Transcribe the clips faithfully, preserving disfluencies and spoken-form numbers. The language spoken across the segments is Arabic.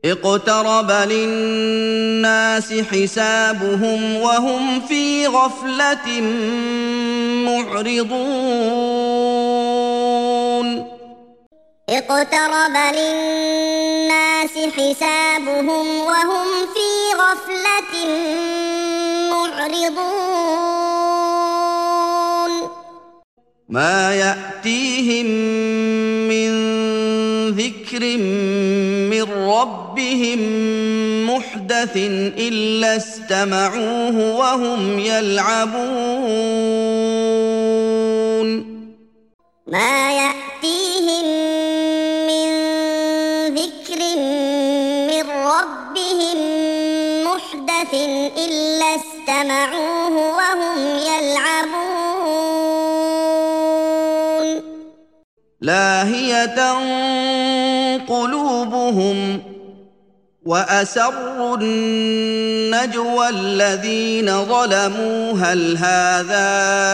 اقترب للناس حسابهم وهم في غفلة معرضون اقترب للناس حسابهم وهم في غفلة معرضون ما يأتيهم من ذكر من ربهم محدث إلا استمعوه وهم يلعبون ما يأتيهم من ذكر من ربهم محدث إلا استمعوه وهم يلعبون لاهية قلوبهم وأسروا النجوى الذين ظلموا هل هذا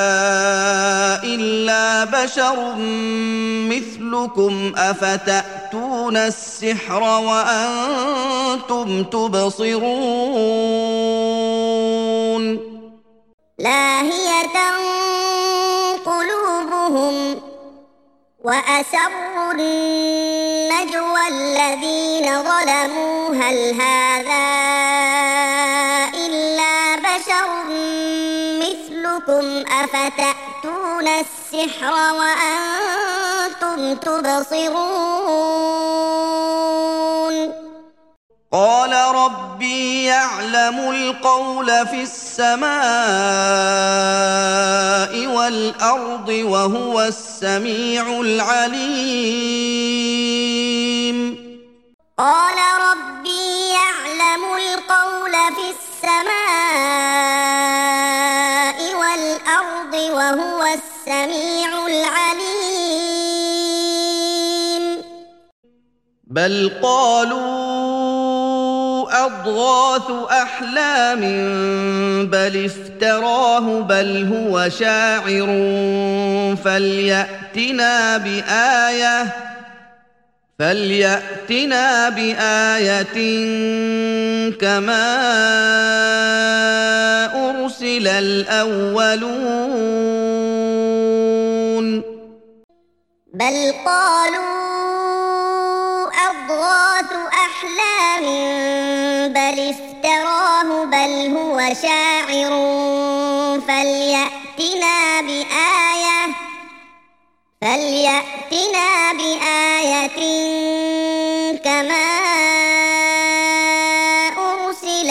إلا بشر مثلكم أفتأتون السحر وأنتم تبصرون لاهية قلوبهم وأسروا النجوى الذين ظلموا هل هذا إلا بشر مثلكم أفتأتون السحر وأنتم تبصرون قال ربي يعلم القول في السماء والأرض وهو السميع العليم قال ربي يعلم القول في السماء والأرض وهو السميع العليم بل قالوا أضغاث أحلام بل افتراه بل هو شاعر فليأتنا بآية فليأتنا بآية كما أرسل الأولون بل قالوا أضغاث أحلام بل افتراه بل هو شاعر فليأتنا بآية فليأتنا بآية كما أرسل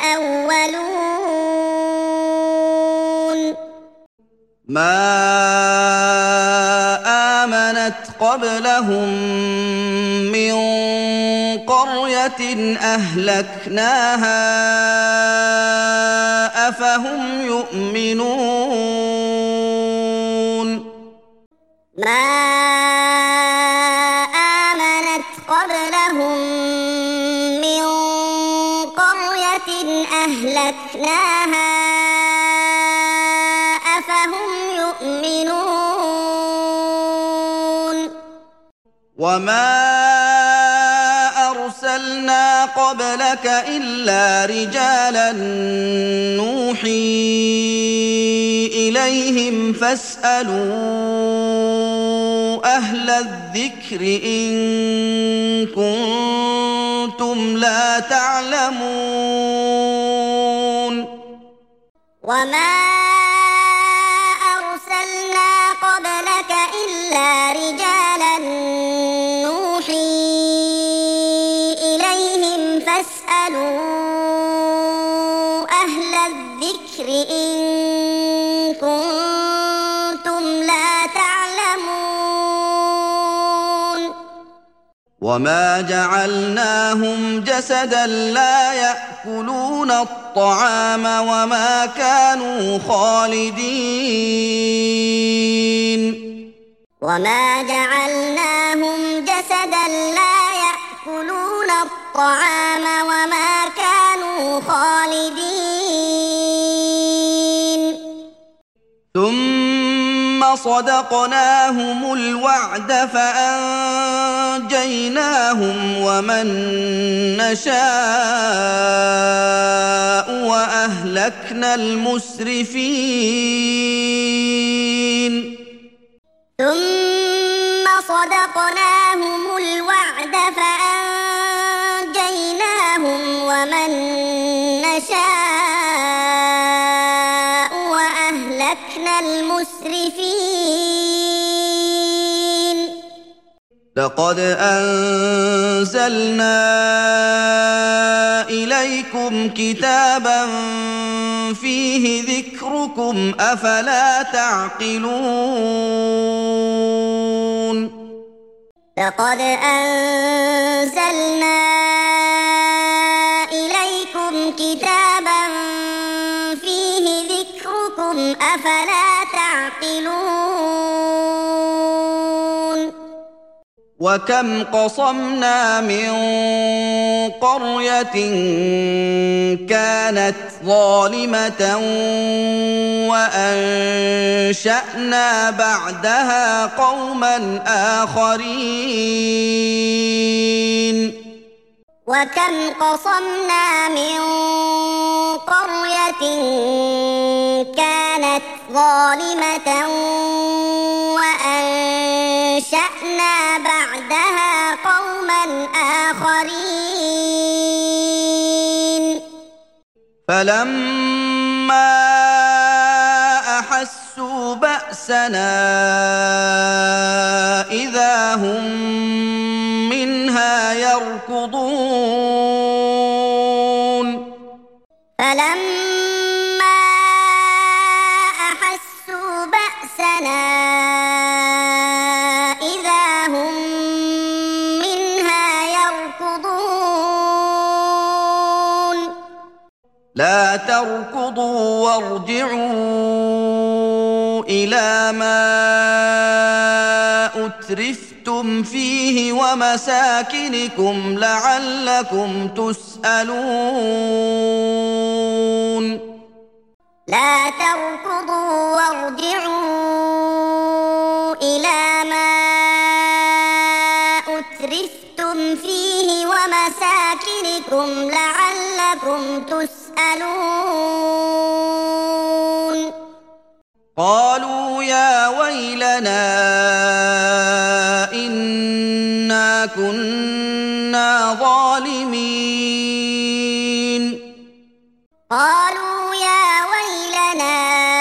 الأولون ما آمنت قبلهم من قرية أهلكناها أفهم يؤمنون ما آمنت قبلهم من قرية أهلكناها أفهم يؤمنون وما أرسلنا قبلك إلا رجالا نوحي إليهم فاسألوا أهل الذكر إن كنتم لا تعلمون وما أرسلنا قبلك إلا رجالا نوحي إليهم فاسألوا أهل الذكر إن كنتم لا تعلمون وما جعلناهم جسدا لا يأكلون الطعام وما كانوا خالدين وما جعلناهم جسدا لا يأكلون الطعام وما كانوا خالدين ثم صدقناهم الوعد فأنجيناهم ومن نشاء وأهلكنا المسرفين ثم صدقناهم الوعد فأنجيناهم ومن نشاء وأهلكنا المسرفين لقد أنزلنا إليكم كتابا فيه ذكركم أفلا تعقلون لقد أنزلنا إليكم كتابا فيه ذكركم أفلا تعقلون وكم قصمنا من قرية كانت ظالمة وأنشأنا بعدها قوما آخرين وكم قصمنا من قرية كانت ظالمة وأنشأنا بعدها قوما آخرين فلما أحسوا بأسنا إذا هم منها يركضون فلما أحسوا بأسنا إذا هم منها يركضون لا تركضوا وارجعوا إلى ما أترفتم فيه ومساكنكم لعلكم تسألون لا تركضوا وارجعوا إلى ما أترفتم فيه ومساكنكم لعلكم تسألون قالوا يا ويلنا إنا كنا ظالمين قالوا يا ويلنا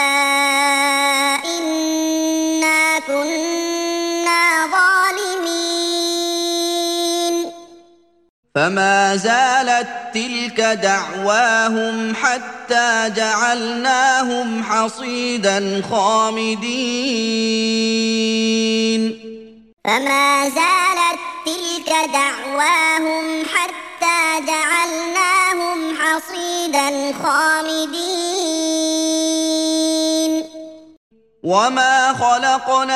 إنا كنا ظالمين فما زالت تلك دعواهم حتى جعلناهم حصيدا خامدين فما زالت تلك دعواهم حتى جعلناهم حصيدا خامدين وما خلقنا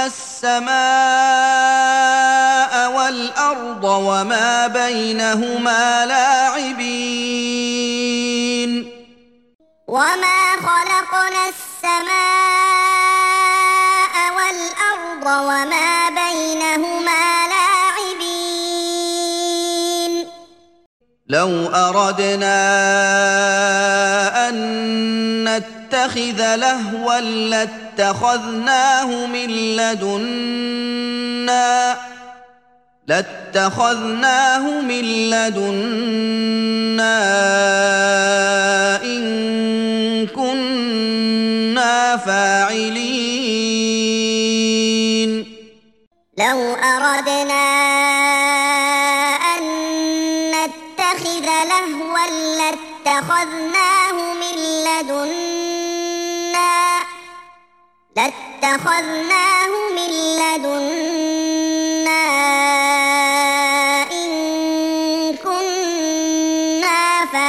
السماء والأرض وما بينهما لاعبين وما خلقنا السماء والأرض وما بينهما لاعبين لو أردنا أن نتخذ لهوا لاتخذناه من لدنا لاتخذناه من لدنا إن كنا فاعلين لو أردنا أن نتخذ لهوا لاتخذناه من لدنا لاتخذناه من لدنا إن كنا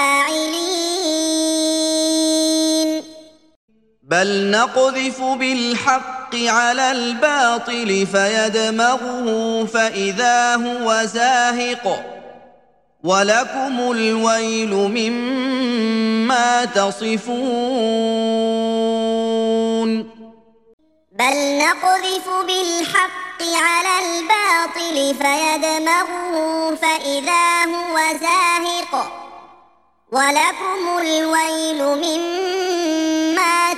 فاعلين بل نقذف بالحق على الباطل فيدمغه فإذا هو زاهق ولكم الويل مما تصفون بل نقذف بالحق على الباطل فيدمغه فإذا هو زاهق ولكم الويل مما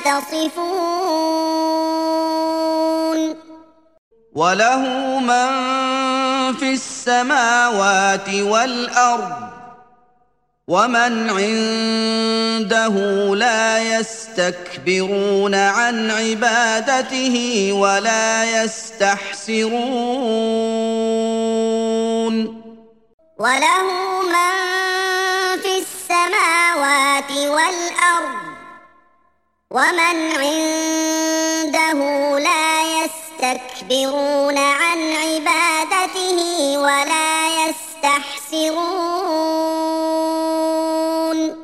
تصفون وله من في السماوات والأرض ومن عنده لا يستكبرون عن عبادته ولا يستحسرون وله من في السماوات والأرض ومن عنده لا يستكبرون عن عبادته ولا يستحسرون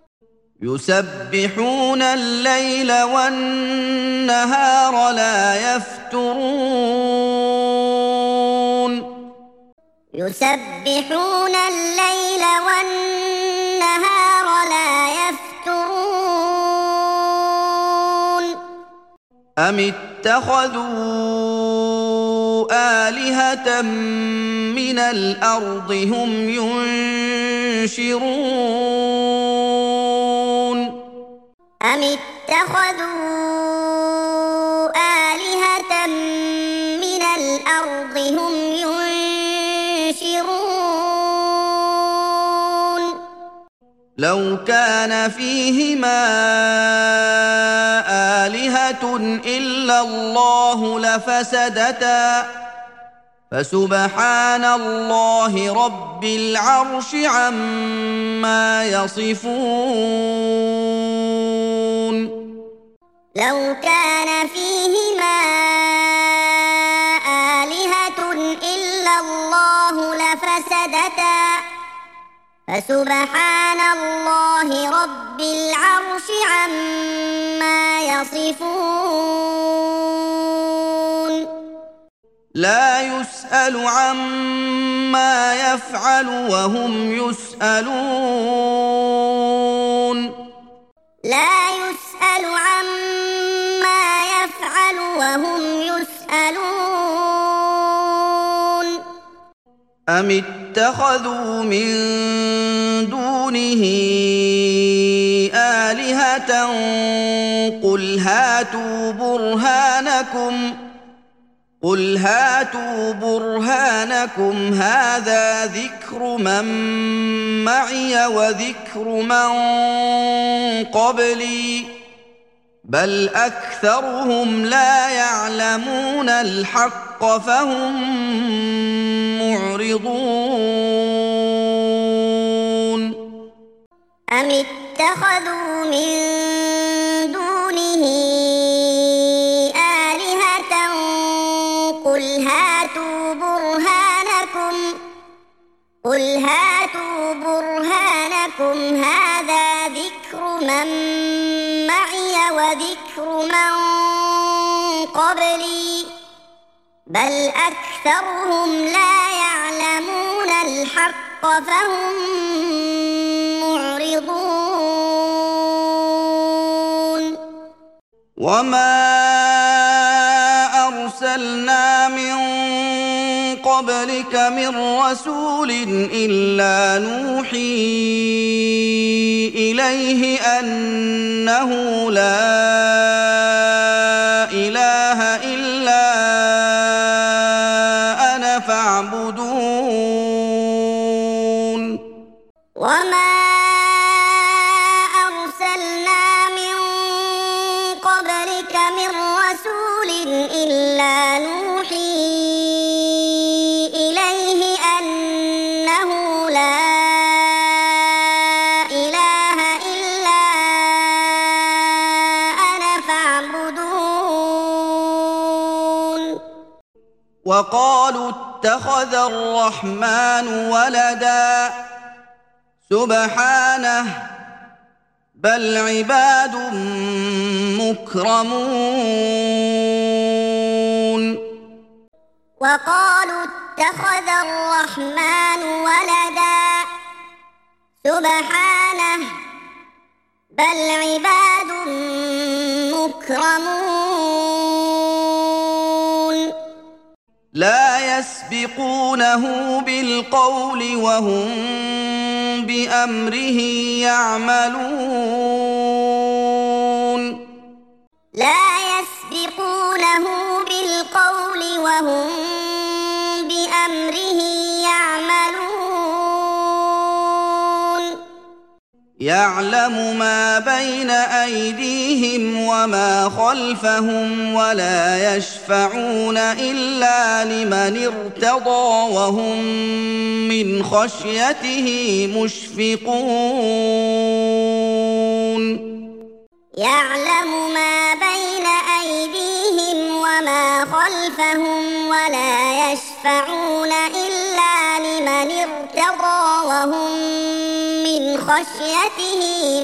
يسبحون الليل والنهار لا يفترون يسبحون الليل والنهار لا يفترون أم اتخذوا آلهة من الأرض هم ينشرون أم اتخذوا آلهة من الأرض هم ينشرون لو كان فيهما آلهة إلا الله لفسدتا فسبحان الله رب العرش عما يصفون لو كان فيهما آلهة إلا الله لفسدتا فسبحان الله رب العرش عما يصفون لا يسأل عما يفعل وهم يسألون لا يسأل عما يفعل وهم يسألون أم اتخذوا من دونه آلهة قل هاتوا برهانكم قل هاتوا برهانكم هذا ذكر من معي وذكر من قبلي بل أكثرهم لا يعلمون الحق فهم معرضون أم اتخذوا من دونه آلهة قل هاتوا برهانكم قل هاتوا برهانكم هذا ذكر من معي وذكر من قبلي بل أكثرهم لا يعلمون الحق فهم معرضون وما أرسلنا من قبلك من رسول إلا نوحي إليه أنه لا إله إلا أنا فاعبدون وما أرسلنا من قبلك من رسول إلا نوحي إليه أنه لا إله إلا أنا فاعبدون وقالوا اتخذ الرحمن ولدا سبحانه بل عباد مكرمون وقالوا اتخذ الرحمن ولدا سبحانه بل عباد مكرمون يسبقونه بالقول وهم بأمره يعملون لا يسبقونه بالقول وهم بأمره يعملون يعلم ما بين أيديهم وما خلفهم ولا يشفعون إلا لمن ارتضى وهم من خشيته مشفقون يعلم ما بين أيديهم وما خلفهم ولا يشفعون إلا لمن ارتضى وهم من خشيته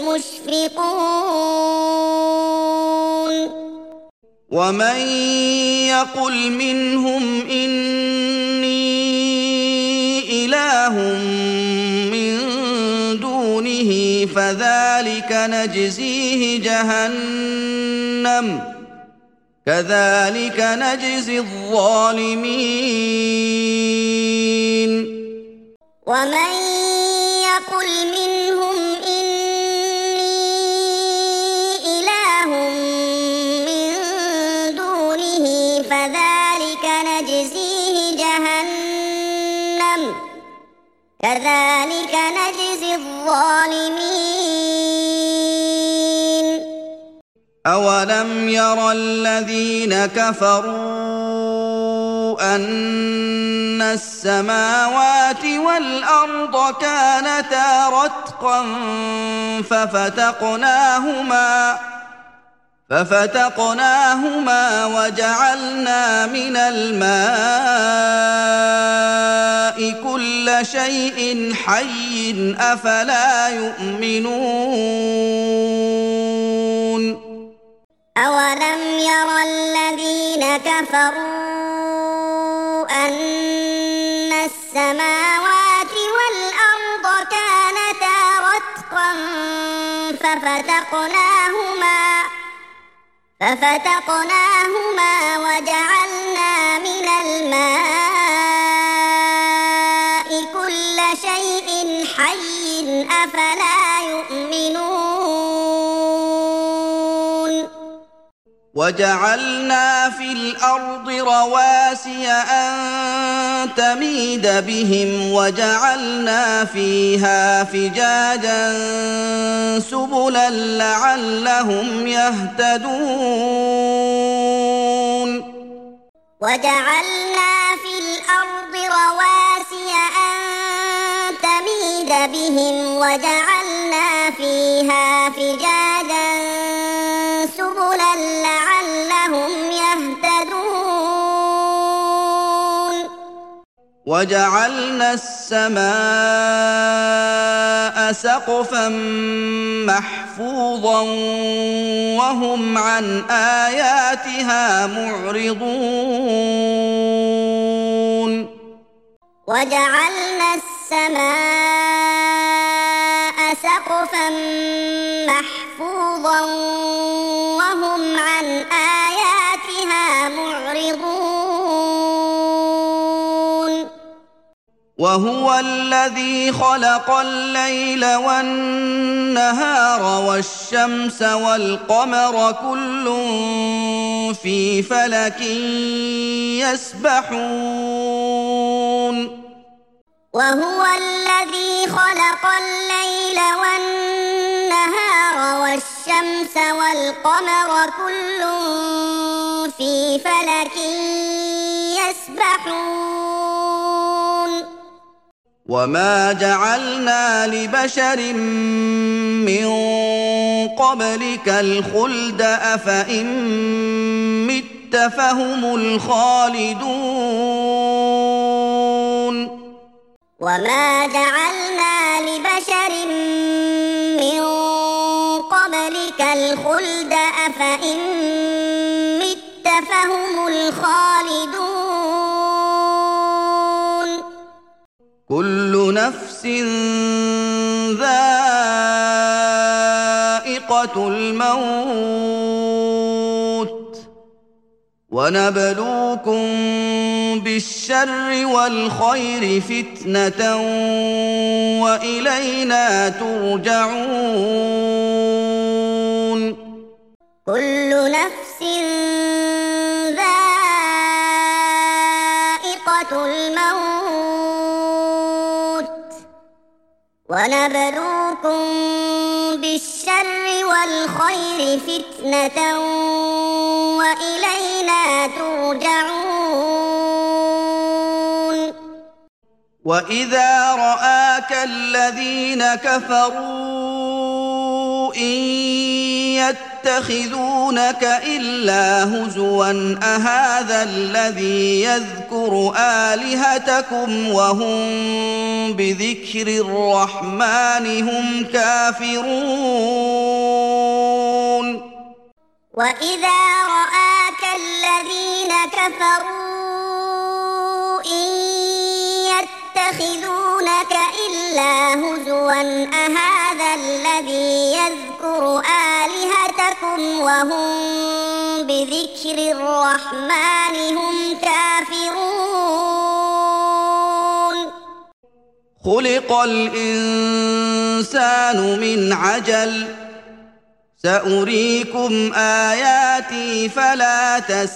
مشفقون ومن يقل منهم إني إله من دونه فذلك نجزيه جهنم كذلك نجزي الظالمين ومن يقل منهم إني إله من دونه فذلك نجزيه جهنم كذلك نجزي الظالمين أولم ير الذين كفروا أن السماوات والأرض كانتا رتقا ففتقناهما ففتقناهما وجعلنا من الماء كل شيء حي أفلا يؤمنون أولم ير الذين كفروا أن السماوات والأرض كانتا رتقا ففتقناهما ففتقناهما وجعلنا من الماء كل شيء حي أفلا يؤمنون وجعلنا في الأرض رواسي أن تميد بهم وجعلنا فيها فجاجا سبلا لعلهم يهتدون وجعلنا في الأرض رواسي أن تميد بهم وجعلنا فيها فجاجا سبلا لعلهم يهتدون وجعلنا السماء سقفا محفوظا وهم عن آياتها معرضون وجعلنا السماء سقفا محفوظا وهم عن آياتها معرضون وهو الذي خلق الليل والنهار والشمس والقمر كل في فلك يسبحون وهو الذي خلق الليل والنهار والشمس والقمر كل في فلك يسبحون وما جعلنا لبشر من قبلك الخلد أفإن مت فهم الخالدون وما جعلنا لبشر من قبلك الخلد أفإن مت فهم الخالدون كل نفس ذائقة الموت ونبلوكم بالشر والخير فتنة وإلينا ترجعون كل نفس ذائقة الموت ونبلوكم بالشر والخير فتنة وإلينا ترجعون وإذا رآك الذين كفروا إن يتخذونك إلا هزوا أهذا الذي يذكر آلهتكم وهم بذكر الرحمن هم كافرون وإذا رآك الذين كفروا إن يتخذونك إلا هزوا أهذا الذي يذكر آلهتكم وهم بذكر الرحمن هم كافرون خلق الإنسان من عجل سأريكم آياتي فلا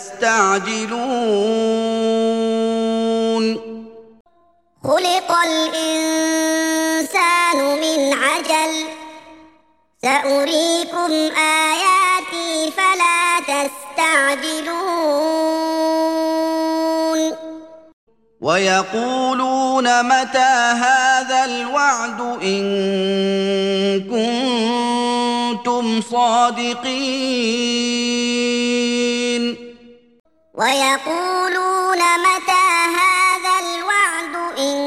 تستعجلون خلق الإنسان من عجل سأريكم آياتي فلا تستعجلون ويقولون متى هذا الوعد إن كنتم صادقين ويقولون متى هذا الوعد إن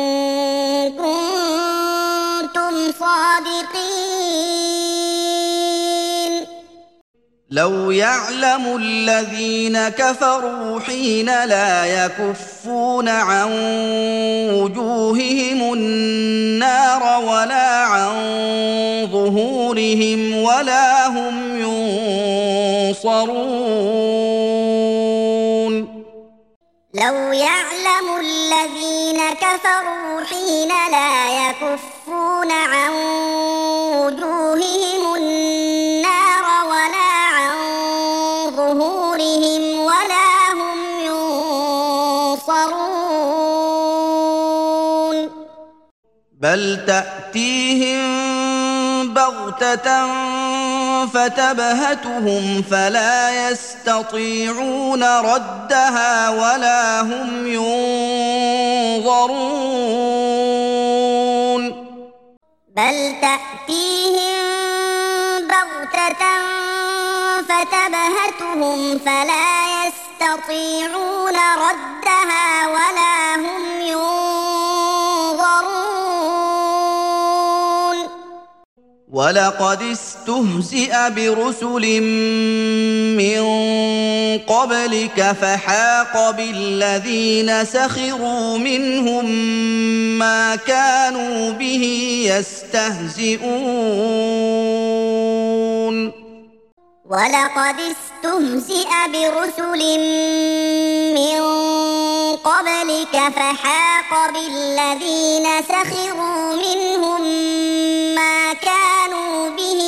كنتم صادقين لو يعلم الذين كفروا حين لا يكفون عن وجوههم النار ولا عن ظهورهم ولا هم ينصرون لو يعلم الذين كفروا حين لا يكفون عن وجوههم النار ولا عن ظهورهم ولا هم ينصرون بل تأتيهم بغتة فتبهتهم فلا يستطيعون ردها ولا هم ينظرون بل تأتيهم بغتة فتبهتهم فلا يستطيعون ردها ولا هم ينظرون ولقد استهزئ برسل من قبلك فحاق بالذين سخروا منهم ما كانوا به يستهزئون ولقد استهزئ برسل من قبلك فحاق بالذين سخروا منهم ما كانوا به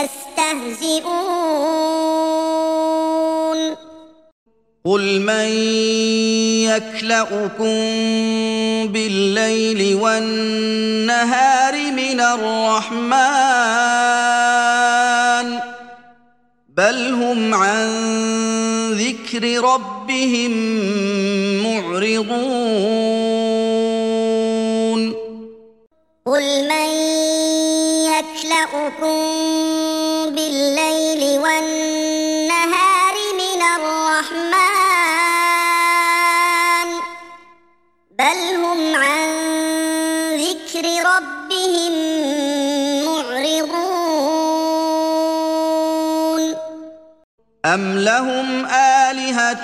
يستهزئون قل من يكلؤكم بالليل والنهار من الرحمن بل هم عن ذكر ربهم معرضون قل من يكلؤكم بالليل والنهار من الرحمن بل هم عن ذكر ربهم معرضون أم لهم آلهة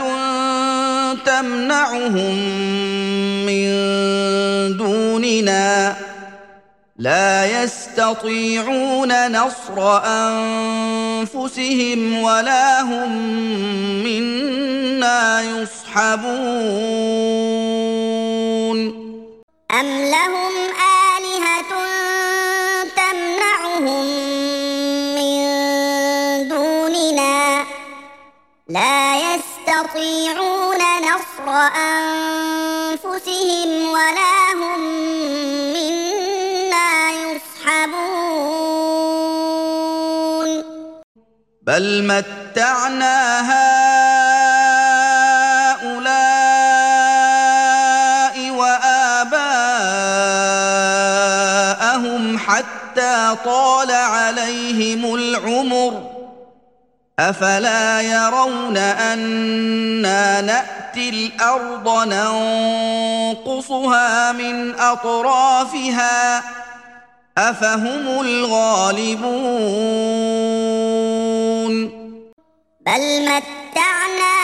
تمنعهم من دوننا لا يستطيعون نصر أنفسهم ولا هم منا أَنَّىٰ يُصْحَبُونَ أَمْ لَهُمْ آلِهَةٌ تَمْنَعُهُم مِّن دُونِنَا لَا يَسْتَطِيعُونَ نَصْرَ أَنفُسِهِمْ وَلَا هُم مِّنَّا يُصْحَبُونَ بَلْ مَتَّعْنَا هَٰؤُلَاءِ وَآبَاءَهُمْ حَتَّىٰ طَالَ عَلَيْهِمُ الْعُمُرُ أَفَلَا يَرَوْنَ أَنَّا نَأْتِي الْأَرْضَ نَنقُصُهَا مِنْ أَطْرَافِهَا أَفَهُمُ الْغَالِبُونَ بَلْ مَتَّعْنَا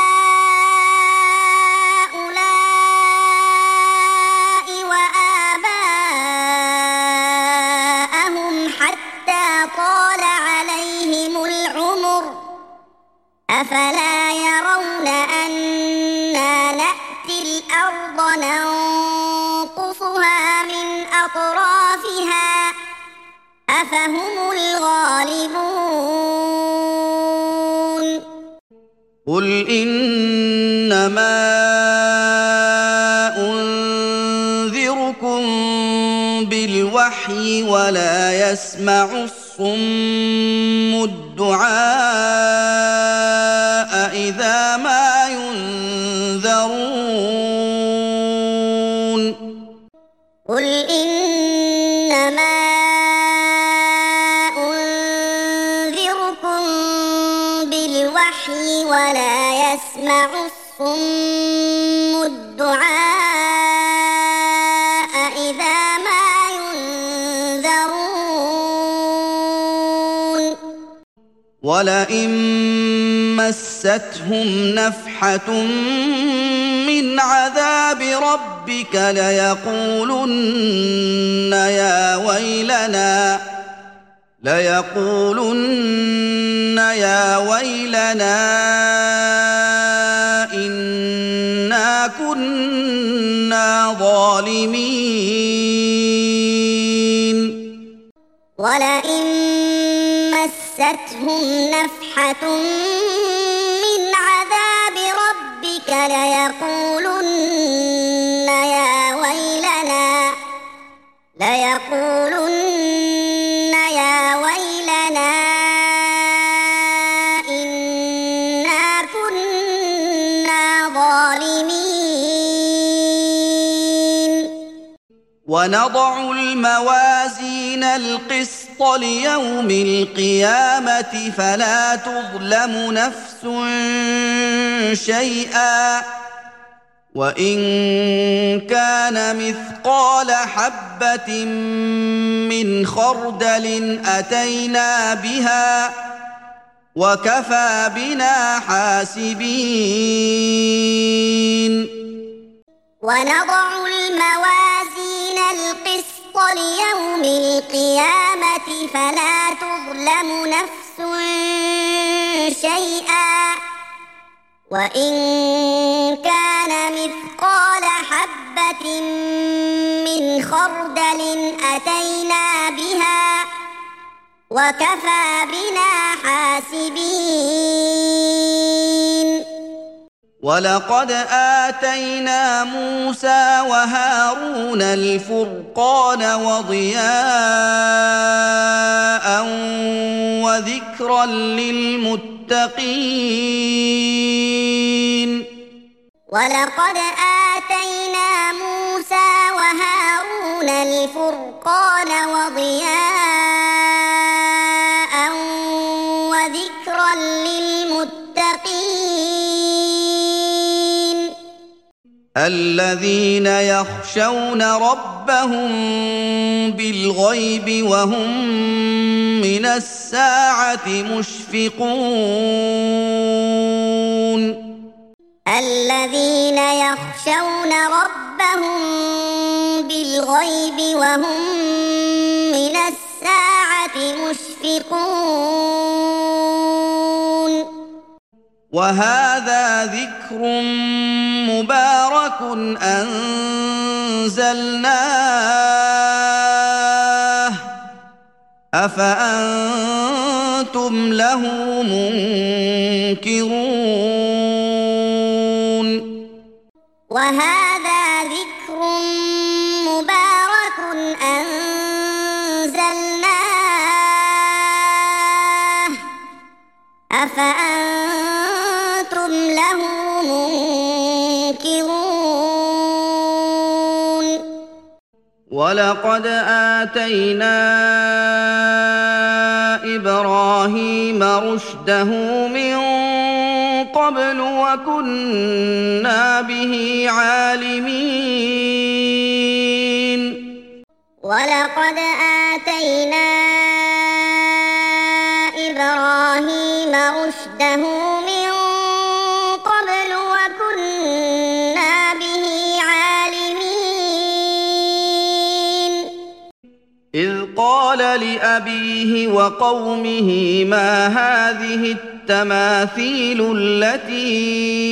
هَٰؤُلَاءِ وَآبَاءَهُمْ حَتَّىٰ طَالَ عَلَيْهِمُ الْعُمُرُ أَفَلَا يَرَوْنَ أَنَّا نَأْتِي الْأَرْضَ نَنقُصُهَا مِنْ أَطْرَافِهَا أَفَهُمُ الْغَالِبُونَ قُلْ إِنَّمَا أُنذِرُكُم بِالْوَحْيِ وَلَا يَسْمَعُ الصُّمُّ الدُّعَاءَ إِذَا مَا يُنذَرُونَ قُلْ إِنَّمَا أُنذِرُكُم بِالْوَحْيِ وَلَا يَسْمَعُ الصُّمُّ الدُّعَاءَ إِذَا مَا يُنذَرُونَ وَلَئِن مَّسَّتْهُمْ نَفْحَةٌ مِّنْ عَذَابِ رَبِّكَ لَيَقُولُنَّ يَا وَيْلَنَا لَيَقُولُنَّ يَا وَيْلَنَا إِنَّا كُنَّا ظَالِمِينَ وَلَئِن مَّسَّتْهُمْ نَفْحَةٌ مِّنْ عَذَابِ رَبِّكَ لَيَقُولُنَّ يَا وَيْلَنَا لَيَقُولُنَّ يَا وَيْلَنَا إِنَّا كُنَّا ظَالِمِينَ وَنَضَعُ الْمَوَازِينَ الْقِسْطَ لِيَوْمِ الْقِيَامَةِ فَلَا تُظْلَمُ نَفْسٌ شَيْئًا وَإِن كَانَ مِثْقَالَ حَبَّةٍ مِّنْ خَرْدَلٍ أَتَيْنَا بِهَا وَكَفَىٰ بِنَا حَاسِبِينَ وَنَضَعُ الْمَوَازِينَ الْقِسْطَ لِيَوْمِ الْقِيَامَةِ فَلَا تُظْلَمُ نَفْسٌ شَيْئًا وَإِن كَانَ مِثْقَالَ حَبَّةٍ مِّنْ خَرْدَلٍ أَتَيْنَا بِهَا وَكَفَىٰ بِنَا حَاسِبِينَ وَلَقَدْ آتَيْنَا مُوسَىٰ وَهَارُونَ الْفُرْقَانَ وَضِيَاءً وَذِكْرًا لِّلْمُتَّقِينَ وَلَقَدْ آتَيْنَا مُوسَىٰ وَهَارُونَ الْفُرْقَانَ وَضِيَاءً وَذِكْرًا لِّلْمُتَّقِينَ الَّذِينَ يَخْشَوْنَ رَبَّهُم بِالْغَيْبِ وَهُم مِّنَ السَّاعَةِ مُشْفِقُونَ الَّذِينَ يَخْشَوْنَ رَبَّهُم بِالْغَيْبِ وَهُم مِّنَ السَّاعَةِ مُشْفِقُونَ وهذا ذكر مبارك أنزلناه أفأنتم له منكرون وهذا ذكر مبارك أنزلناه أفأنتم له منكرون ولقد آتينا إبراهيم رشده من قبل وكنا به عالمين ولقد آتينا إبراهيم رشده من قبل وكنا به عالمين إذ قال لأبيه وقومه ما هذه التماثيل التي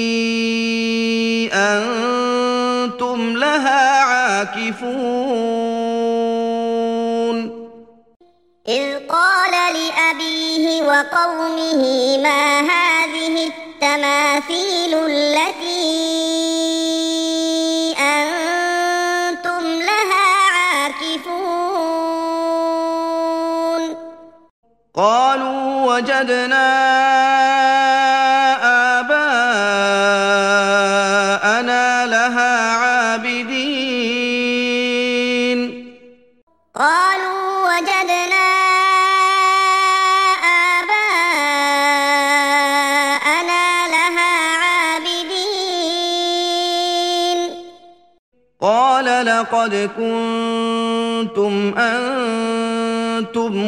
أنتم لها عاكفون إذ قال لأبيه وقومه ما هذه التماثيل التي أنتم لها عاكفون قالوا وجدنا آباءنا لها عابدين قالوا وجدنا آباءنا لها عابدين قال لقد كنتم أنتم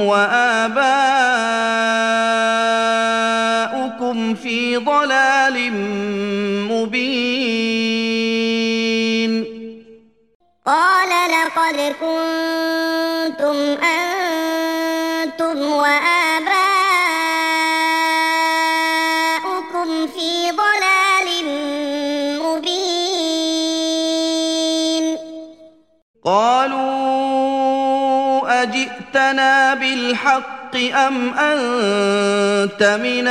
وآباؤكم في ضلال مبين قال لقد كنتم أنتم وآباؤكم في ضلال مبين قالوا أجئتنا بالحق أم أنت من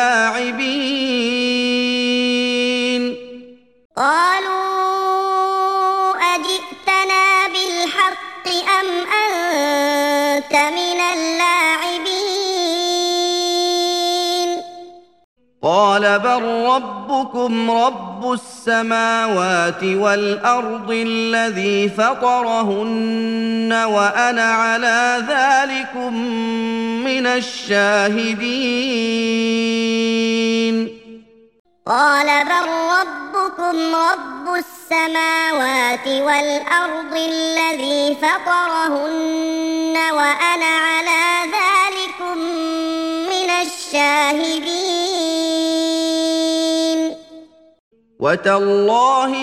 اللاعبين قالوا أجئتنا بالحق أم أنت من اللاعبين قال بل ربكم رب السماوات والأرض الذي فطرهن وأنا على ذلكم من الشاهدين قال بل ربكم رب السماوات والأرض الذي فطرهن وأنا على ذلكم من الشاهدين وتالله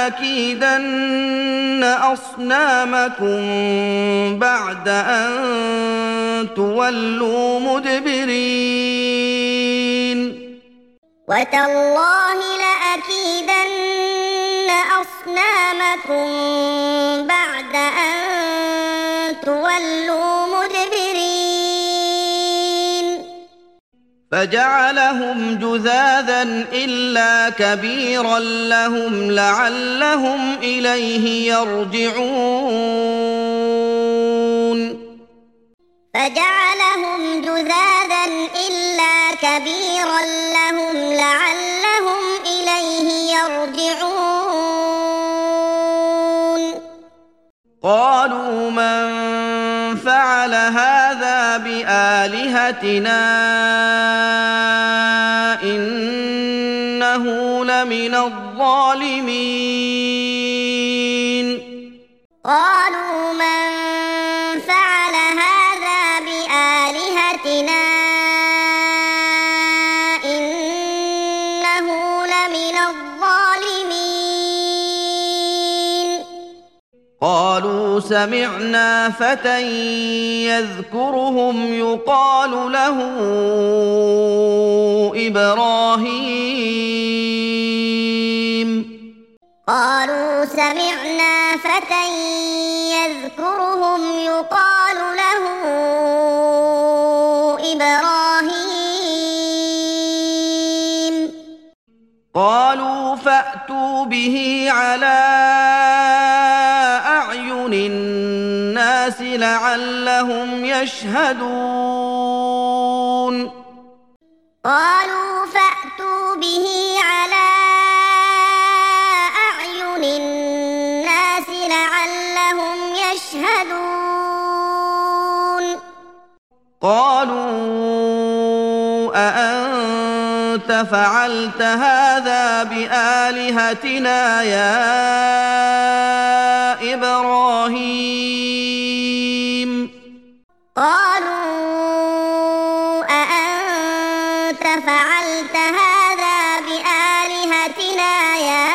لأكيدن أصنامكم بعد أن تولوا مدبرين وتالله لأكيدن أصنامكم بعد أن تولوا مدبرين فجعلهم جذاذا إلا كبيرا لهم لعلهم إليه يرجعون فجعلهم جذاذا إلا كبيرا لهم لعلهم إليه يرجعون قالوا من فعل هذا بآلهتنا إنه لمن الظالمين قالوا من فعل هذا بآلهتنا إنه لمن الظالمين قالوا سمعنا فتى يذكرهم يقال له إبراهيم قالوا سمعنا فتى يذكرهم يقال له إبراهيم قالوا فأتوا به على أعين الناس لعلهم يشهدون قالوا فأتوا به على أعين الناس لعلهم يشهدون قالوا أأنت فعلت هذا بآلهتنا يا إبراهيم قالوا أأنت فعلت هذا بآلهتنا يا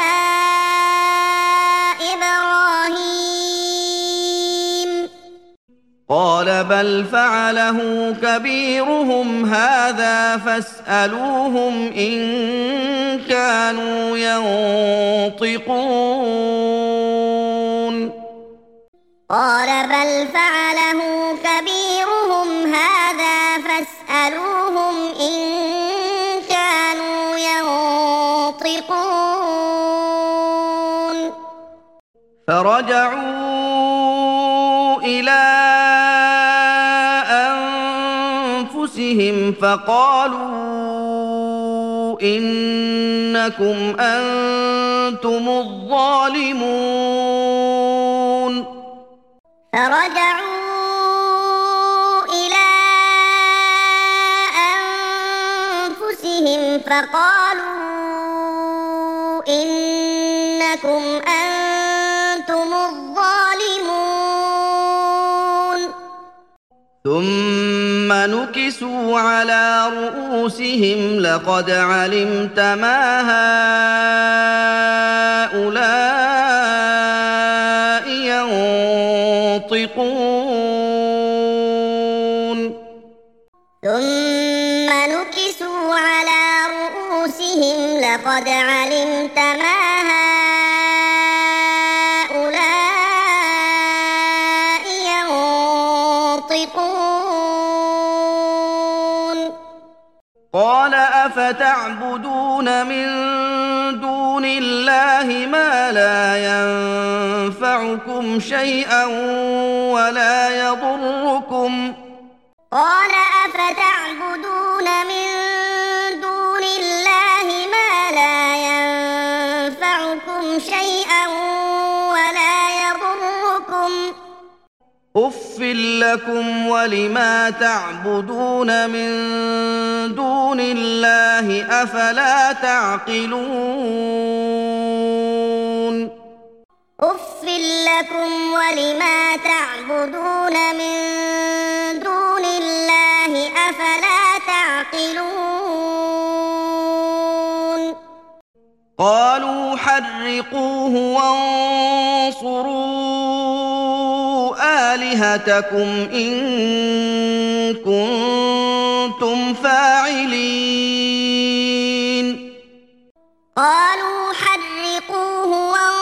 إبراهيم قال بل فعله كبيرهم هذا فاسألوهم إن كانوا ينطقون قال بل فعله كبيرهم هذا فاسألوهم إن كانوا ينطقون فرجعوا إلى أنفسهم فقالوا إنكم أنتم الظالمون فرجعوا إلى أنفسهم فقالوا إنكم أنتم الظالمون ثم نكسوا على رؤوسهم لقد علمت ما هؤلاء ينطقون ثم نكسوا على رؤوسهم لقد علمت ما هؤلاء ينطقون قال أفتعبدون من دون الله ما لا ينفعكم شيئا ولا يضركم قال أفتعبدون من دون الله ما لا ينفعكم شيئا ولا يضركم أف لكم ولما تعبدون من دون الله أفلا تعقلون أف لكم ولما تعبدون من دون الله أفلا تعقلون قالوا حرقوه وانصروا آلهتكم إن كنتم فاعلين قالوا حرقوه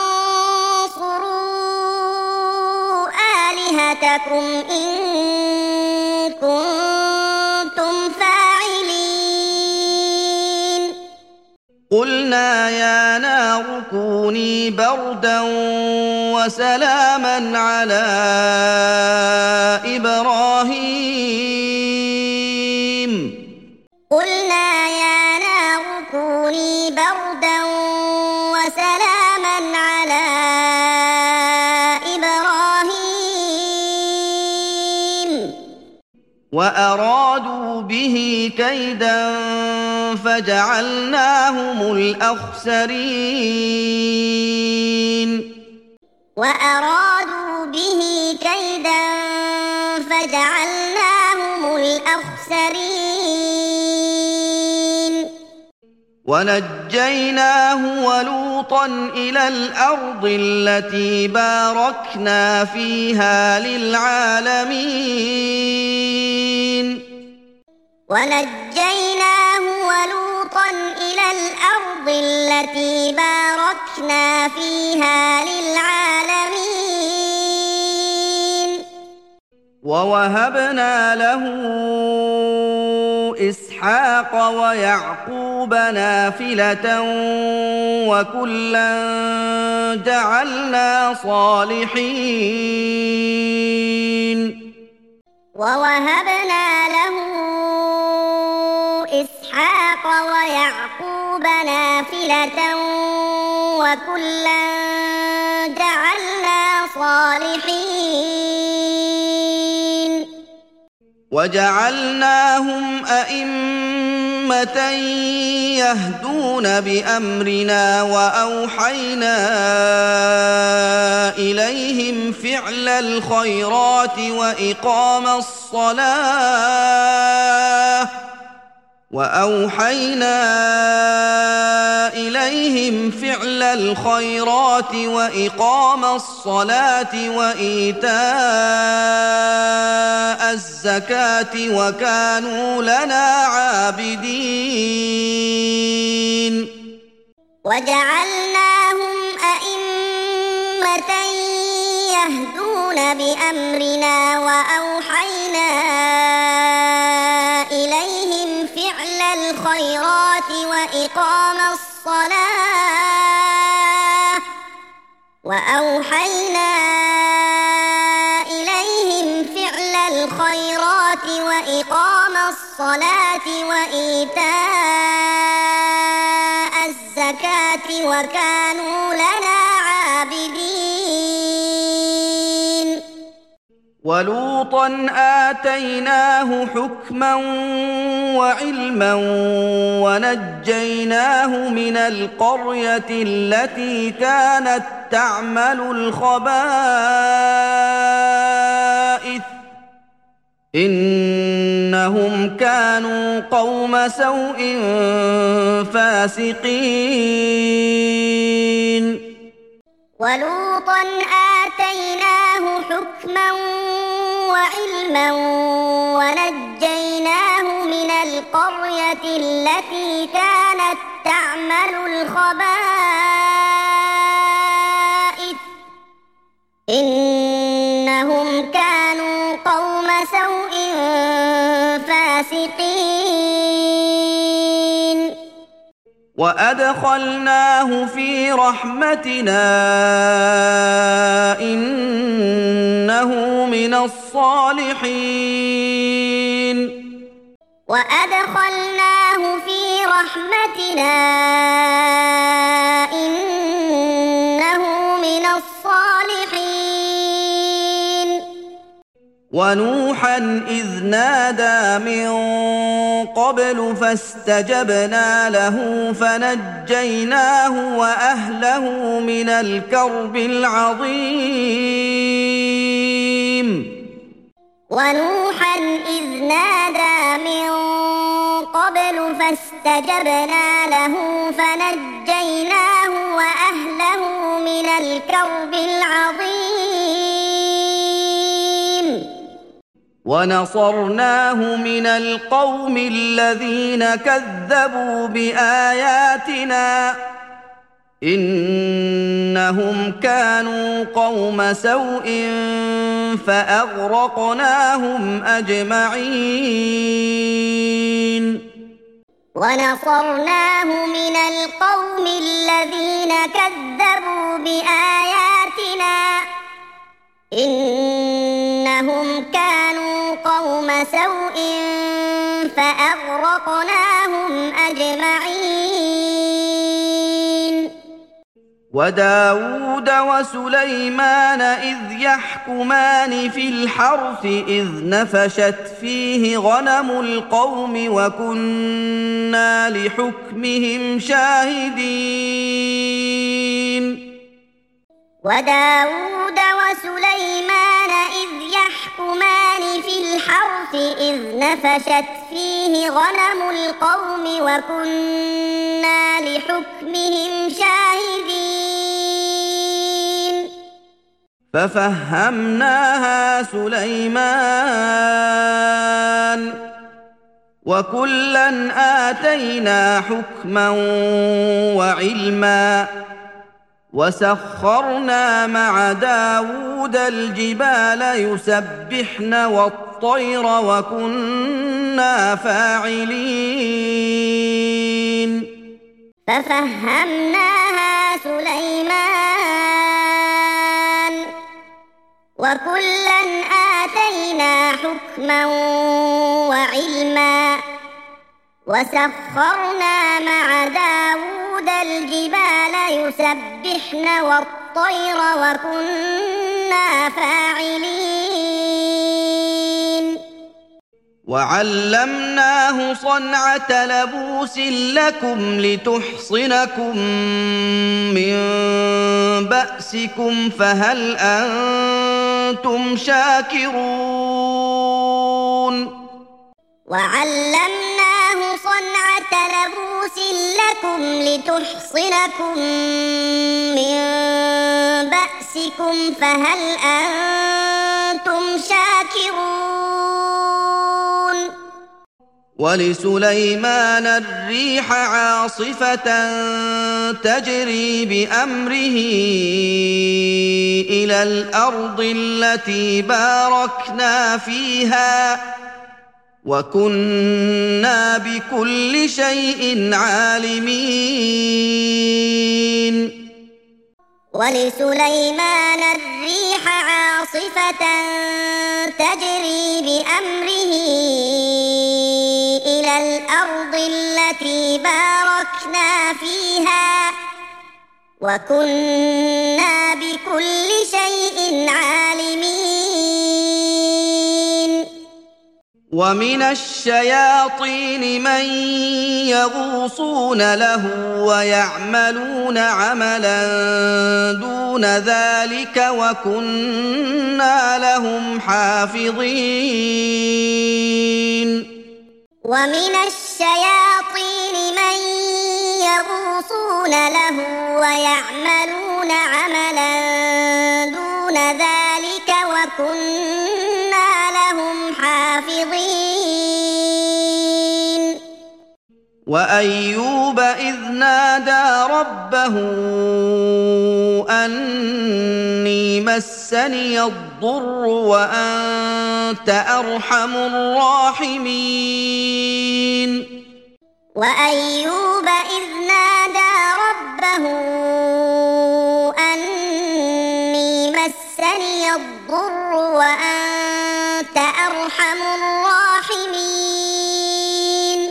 وانصروا آلهتكم إن كنتم فاعلين قلنا يا نار كوني بردا وسلاما على إبراهيم قلنا يا نار كوني بردا وسلاما على إبراهيم وأرادوا به كيدا فجعلناهم الأخسرين وأرادوا به كيدا فجعلناهم الأخسرين ونجيناه ولوطا إلى الأرض التي باركنا فيها للعالمين ونجيناه ولوطا إلى الأرض التي باركنا فيها للعالمين ووهبنا له إسحاق ويعقوب نافلة وكلا جعلنا صالحين ووهبنا له إسحاق ويعقوب نافلة وكلا جعلنا صالحين وجعلناهم أئمة يهدون بأمرنا وأوحينا إليهم فعل الخيرات وإقام الصلاة وأوحينا إليهم فعل الخيرات وإقام الصلاة وإيتاء الزكاة وكانوا لنا عابدين وجعلناهم أئمة يهدون بأمرنا وأوحينا إليهم فعل الخيرات وإقام الصلاة وأوحينا إليهم فعل الخيرات وإقام الصلاة وإيتاء الزكاة وكانوا لنا عابدين ولوطا آتيناه حكما وعلما ونجيناه من القرية التي كانت تعمل الخبائث إنهم كانوا قوم سوء فاسقين ولوطا آتيناه حكما وعلما ونجيناه من القرية التي كانت تعمل الخبائث إنهم كانوا قوم سوء فاسقين وأدخلناه في رحمتنا إنه من الصالحين وأدخلناه في رحمتنا إنه من الصالحين ونوحا إذ نادى من قبل فاستجبنا له فنجيناه وأهله من الكرب العظيم ونوحا إذ نادى من قبل فاستجبنا له فنجيناه وأهله من الكرب العظيم ونصرناه من القوم الذين كذبوا بآياتنا إنهم كانوا قوم سوء فأغرقناهم أجمعين ونصرناه من القوم الذين كذبوا بآياتنا إنهم كانوا قوم سوء فأغرقناهم أجمعين وداود وسليمان إذ يحكمان في الحرث إذ نفشت فيه غنم القوم وكنا لحكمهم شاهدين وداود وسليمان إذ يحكمان في الحرث إذ نفشت فيه غنم القوم وكنا وكنا لحكمهم شاهدين ففهمناها سليمان وكلا آتينا حكما وعلما وسخرنا مع داود الجبال يسبحن والطير وكنا فاعلين ففهمناها سليمان وكلا آتينا حكما وعلما وسخرنا مع داود الجبال يسبحن والطير وكنا فاعلين وعلمناه صنعة لبوس لكم لتحصنكم من بأسكم فهل أنتم شاكرون وعلمناه صنعة لبوس لكم لتحصنكم من بأسكم فهل أنتم شاكرون ولسليمان الريح عاصفة تجري بأمره إلى الأرض التي باركنا فيها وكنا بكل شيء عالمين ولسليمان الريح عاصفة تجري بأمره إلى الأرض التي باركنا فيها وكنا بكل شيء عالمين ومن الشياطين من يغوصون له ويعملون عملا دون ذلك وكنا لهم حافظين ومن الشياطين من يغوصون له ويعملون عملا دون ذلك وكنا لهم حافظين وأيوب إذ نادى ربه أني مسني الضر وأنت أرحم الراحمين وأيوب إذ نادى ربه أني مسني الضر وأنت أرحم الراحمين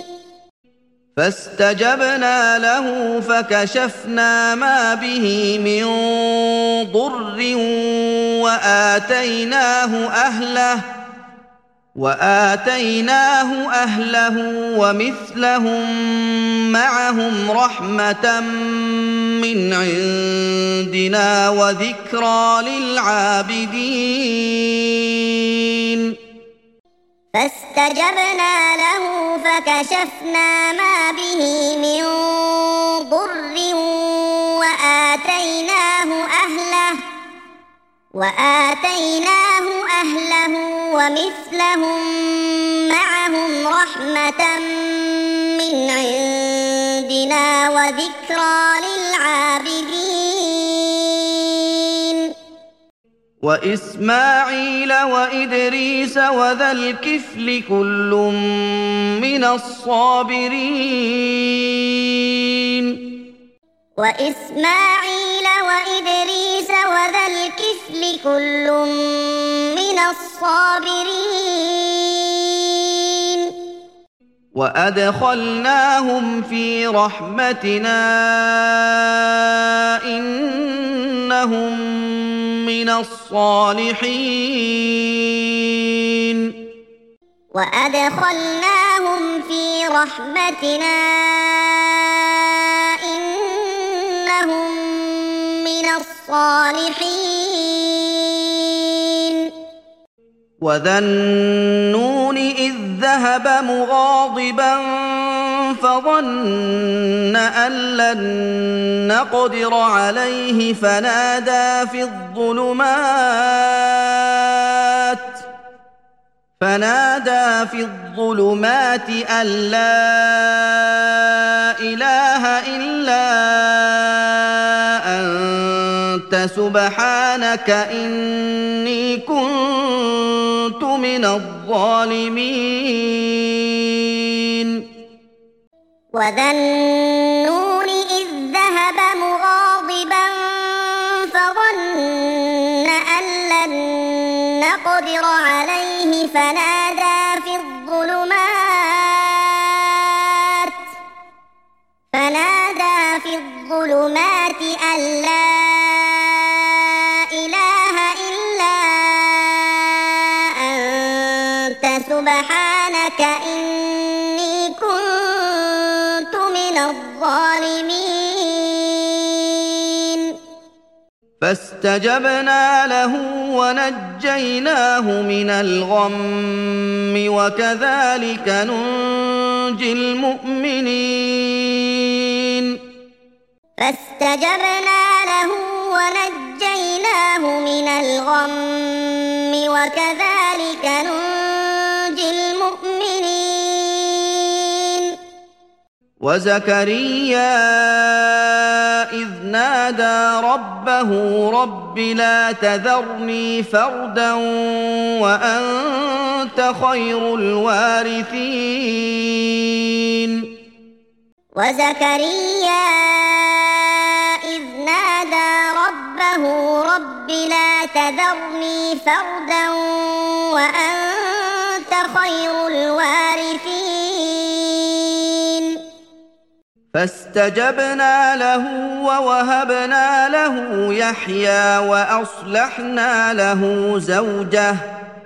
فاستجبنا له فكشفنا ما به من ضر وآتيناه أهله وآتيناه أهله ومثلهم معهم رحمة من عندنا وذكرى للعابدين فاستجبنا له فكشفنا ما به من ضر وآتيناه أهله وآتيناه أهله ومثلهم معهم رحمة من عندنا وذكرى للعابدين وإسماعيل وإدريس وذا الكفل كل من الصابرين وإسماعيل وإدريس وذا الكفل كل من الصابرين وأدخلناهم في رحمتنا إنهم من الصالحين وأدخلناهم في رحمتنا إنهم من الصالحين وذا النون إذ ذهب مغاضبا فظن أن لن نقدر عليه فنادى في الظلمات فنادى في الظلمات أن لا إله إلا أنت سبحانك إني كنت من الظالمين. وذا النون إذ ذهب مغاضبا فظن أن لن نقدر عليه فنادى في الظلمات فنادى في الظلمات أن لا إله إلا أنت سبحانك إني كنت من الظالمين. فاستجبنا له ونجيناه من الغم وكذلك ننجي المؤمنين. فاستجبنا له ونجيناه من الغم وكذلك ننجي المؤمنين. وزكريا إذ نادى ربه رب لا تذرني فردا وأنت خير الوارثين. وزكريا إذ نادى ربه رب لا تذرني فردا وأنت خير الوارثين. فاستجبنا له ووهبنا له يحيى وأصلحنا له زوجه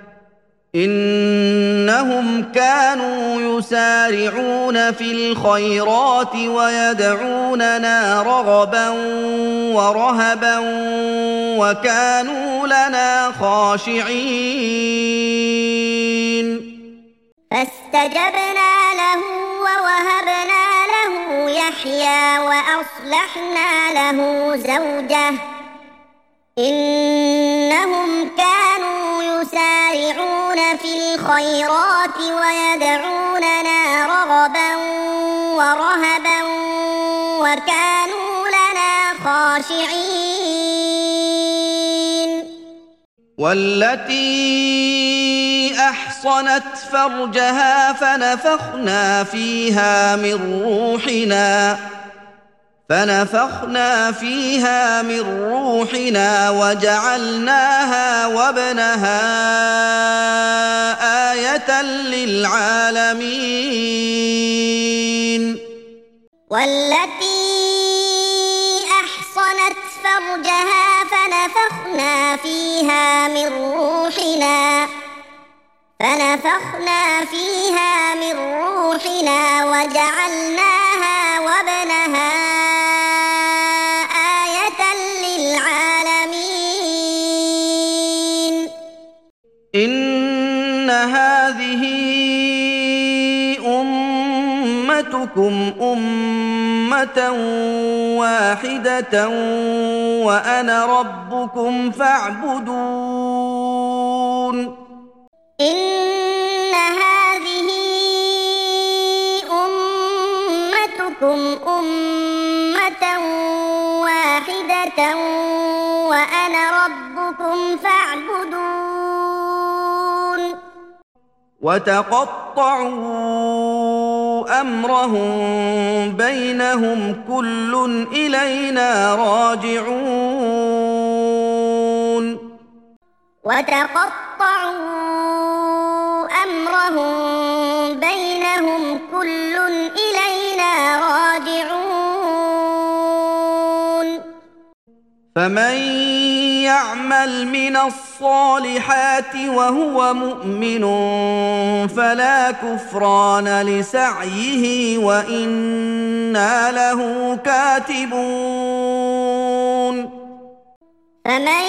إنهم كانوا يسارعون في الخيرات ويدعوننا رغبا ورهبا وكانوا لنا خاشعين. فاستجبنا له ووهبنا له يحيى وأصلحنا له زوجه إنهم كانوا يسارعون في الخيرات ويدعوننا رغبا ورهبا وكانوا لنا خاشعين. والتي أحصنت فرجها فنفخنا فيها من روحنا فنفخنا فيها من روحنا وجعلناها وابنها آية للعالمين. والتي أحصنت فرجها فنفخنا فيها من روحنا فنفخنا فيها من روحنا وجعلناها وابنها آية للعالمين. إن هذه أمتكم أمة واحدة وأنا ربكم فاعبدون. إن هذه أمتكم أمة واحدة وأنا ربكم فاعبدون. وتقطعوا أمرهم بينهم كل إلينا راجعون. وتقطعوا أمرهم بينهم كل إلينا راجعون. فمن يعمل من الصالحات وهو مؤمن فلا كفران لسعيه وإنا له كاتبون. فمن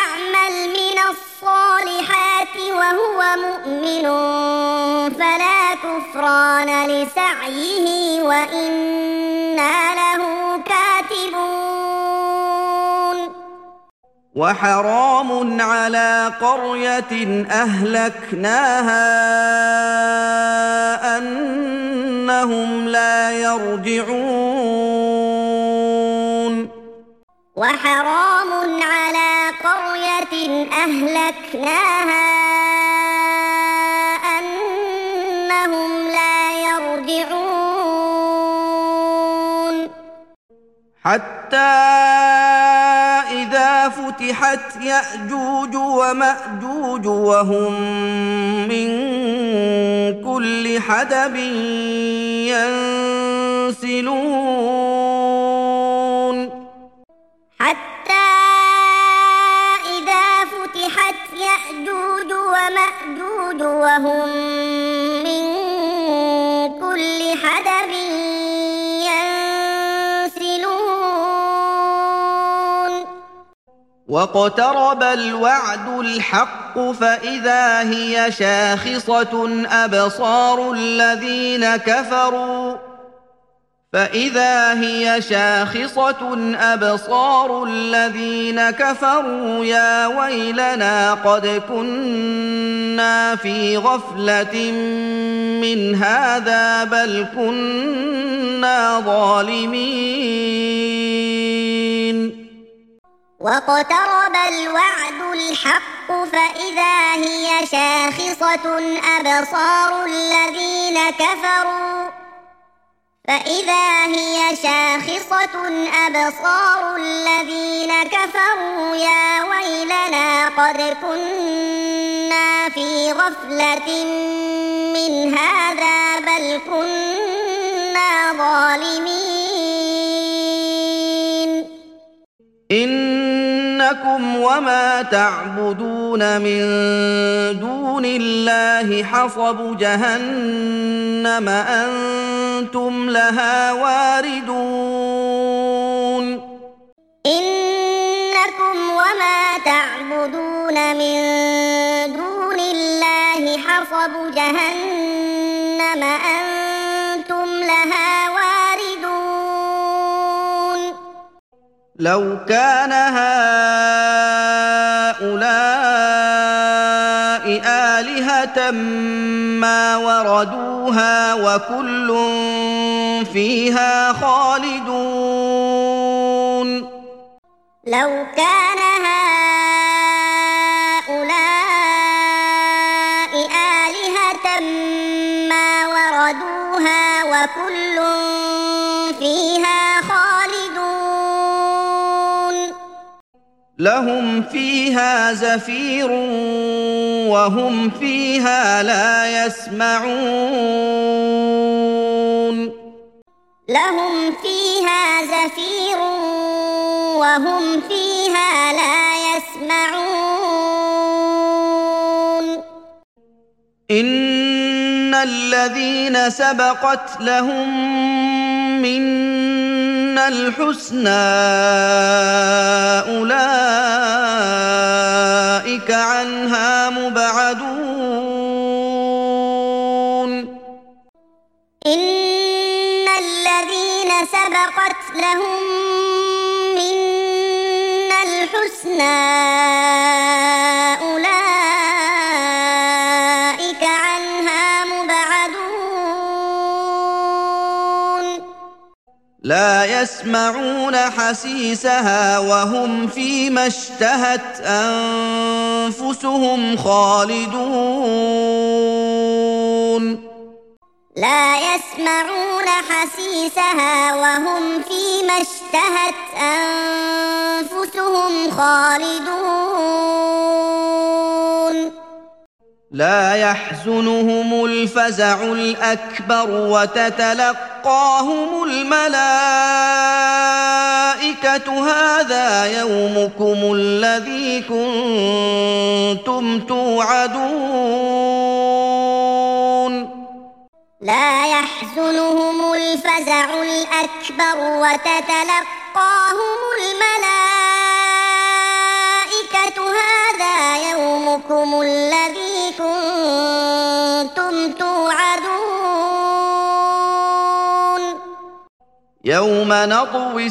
يعمل من الصالحات وهو مؤمن فلا كفران لسعيه وإنا له كاتبون وحرام على قرية أهلكناها أنهم لا يرجعون وحرام على قرية أهلكناها أنهم لا يرجعون حتى إذا فتحت يأجوج ومأجوج وهم من كل حدب ينسلون حتى إذا فتحت يأجوج ومأجوج وهم من كل حدب ينسلون واقترب الوعد الحق فإذا هي شاخصة أبصار الذين كفروا فإذا هي شاخصة أبصار الذين كفروا يا ويلنا قد كنا في غفلة من هذا بل كنا ظالمين واقترب الوعد الحق فإذا هي شاخصة أبصار الذين كفروا فإذا هي شاخصة أبصار الذين كفروا يا ويلنا قد كنا في غفلة من هذا بل كنا ظالمين إنكم وما تعبدون من دون الله حصب جهنم أنتم لها واردون إنكم وما تعبدون من دون الله حصب جهنم أنتم لها واردون لو كان هؤلاء آلهة ما وردوها وكل فيها خالدون لو كان هؤلاء آلهة ما وردوها وكل فيها خالدون لهم فيها زفير وهم فيها لا يسمعون لهم فيها زفير وهم فيها لا يسمعون إن الذين سبقت لهم منا الحسنى أولئك عنها مبعدون إن الذين سبقت لهم منا الحسنى أولئك عنها مبعدون لا يسمعون حسيسها وهم فيما اشتهت أنفسهم خالدون لا يسمعون حسيسها وهم فيما اشتهت أنفسهم خالدون لا يحزنهم الفزع الأكبر وتتلقاهم الملائكة هذا يومكم الذي كنتم توعدون لا يحزنهم الفزع الأكبر وتتلقاهم الملائكة هذا يومكم الذي كنتم توعدون يوم نطوي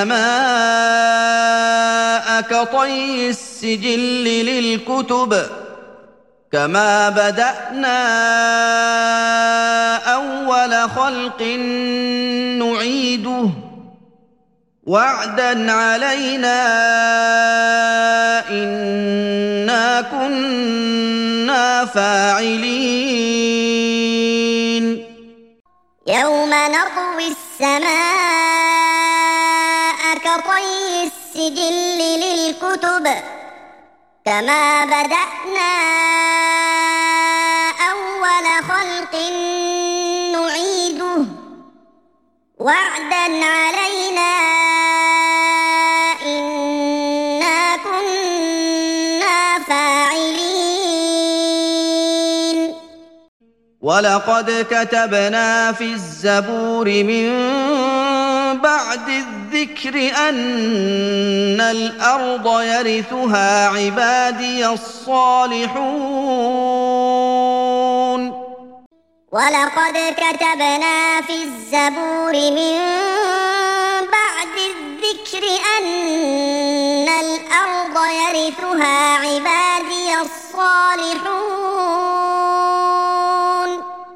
السماء كطي السجل للكتب كما بدأنا أول خلق نعيده وعدا علينا إنا كنا فاعلين يوم نطوي السماء كطي السجل للكتب كما بدأنا أول خلق نعيده وعدا علينا إنا كنا فاعلين ولقد كتبنا في الزبور من بعد الذكر أن الأرض يرثها عبادي الصالحون ولقد كتبنا في الزبور من بعد الذكر أن الأرض يرثها عبادي الصالحون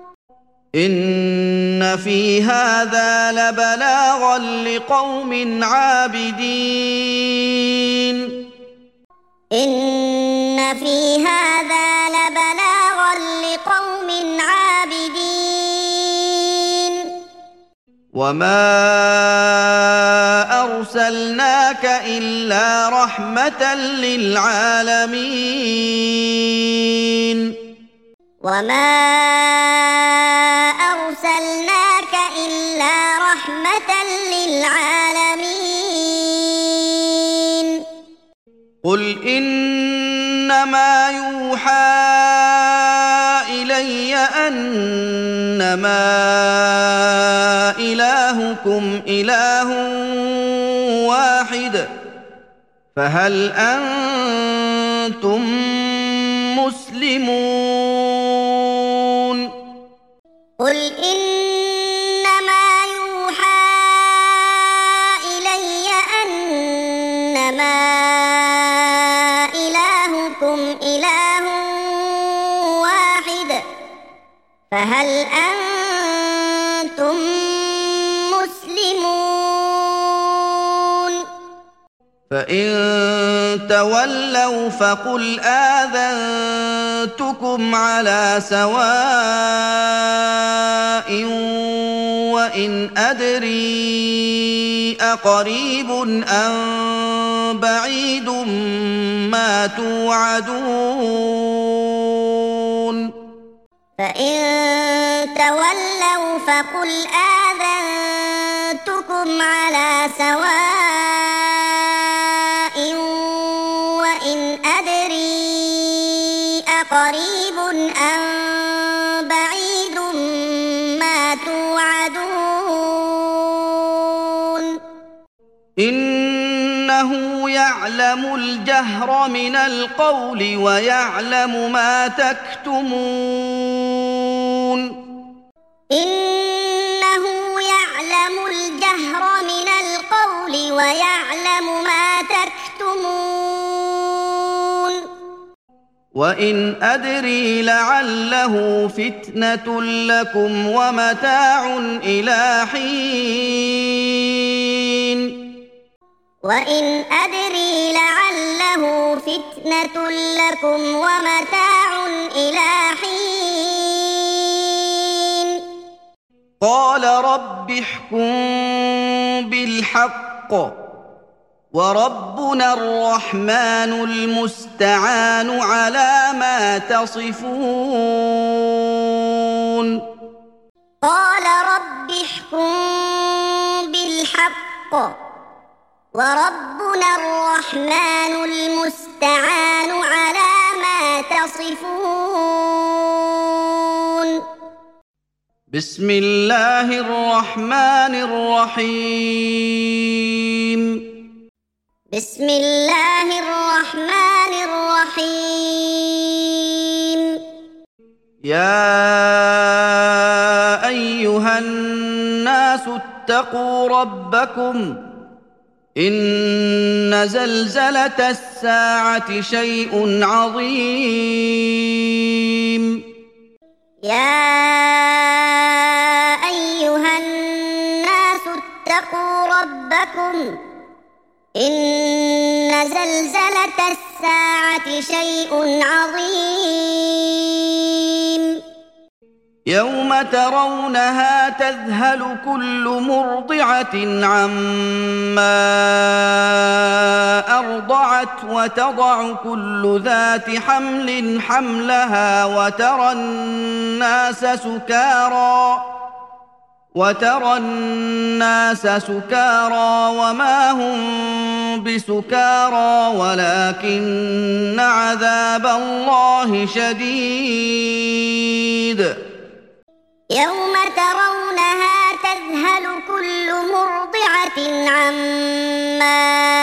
إن في هذا لبلاغا لقوم عابدين إن في هذا لبلاغا لقوم عابدين وما أرسلناك إلا رحمة للعالمين وما أرسلناك إلا رحمة للعالمين قل إنما يوحى إلي أنما إلهكم إله واحد فهل أنتم مسلمون قل إنما يوحى إلي أنما إلهكم إله واحد فهل أنتم مسلمون فإن تولوا فقل آذنتكم على سواء وإن أدري أقريب أم بعيد ما توعدون فإن تولوا فقل آذنتكم على سواء وإن أدري أقريب أم بعيد ما توعدون إنه يعلم الجهر من القول ويعلم ما تكتمون إنه يعلم الجهر من القول ويعلم ما تكتمون وإن أدري لعله فتنة لكم ومتاع إلى حين وإن أدري لعله فتنة لكم ومتاع إلى حين قال رب احكم بالحق وربنا الرحمن المستعان على ما تصفون قال رب احكم بالحق وربنا الرحمن المستعان على ما تصفون بسم الله الرحمن الرحيم بسم الله الرحمن الرحيم يا أيها الناس اتقوا ربكم إن زلزلة الساعة شيء عظيم يا أيها الناس اتقوا ربكم إن زلزلة الساعة شيء عظيم يوم ترونها تذهل كل مرضعة عما أرضعت وتضع كل ذات حمل حملها وترى الناس سكارى وترى الناس سكارى وما هم بسكارى ولكن عذاب الله شديد يوم ترونها تذهل كل مرضعة عما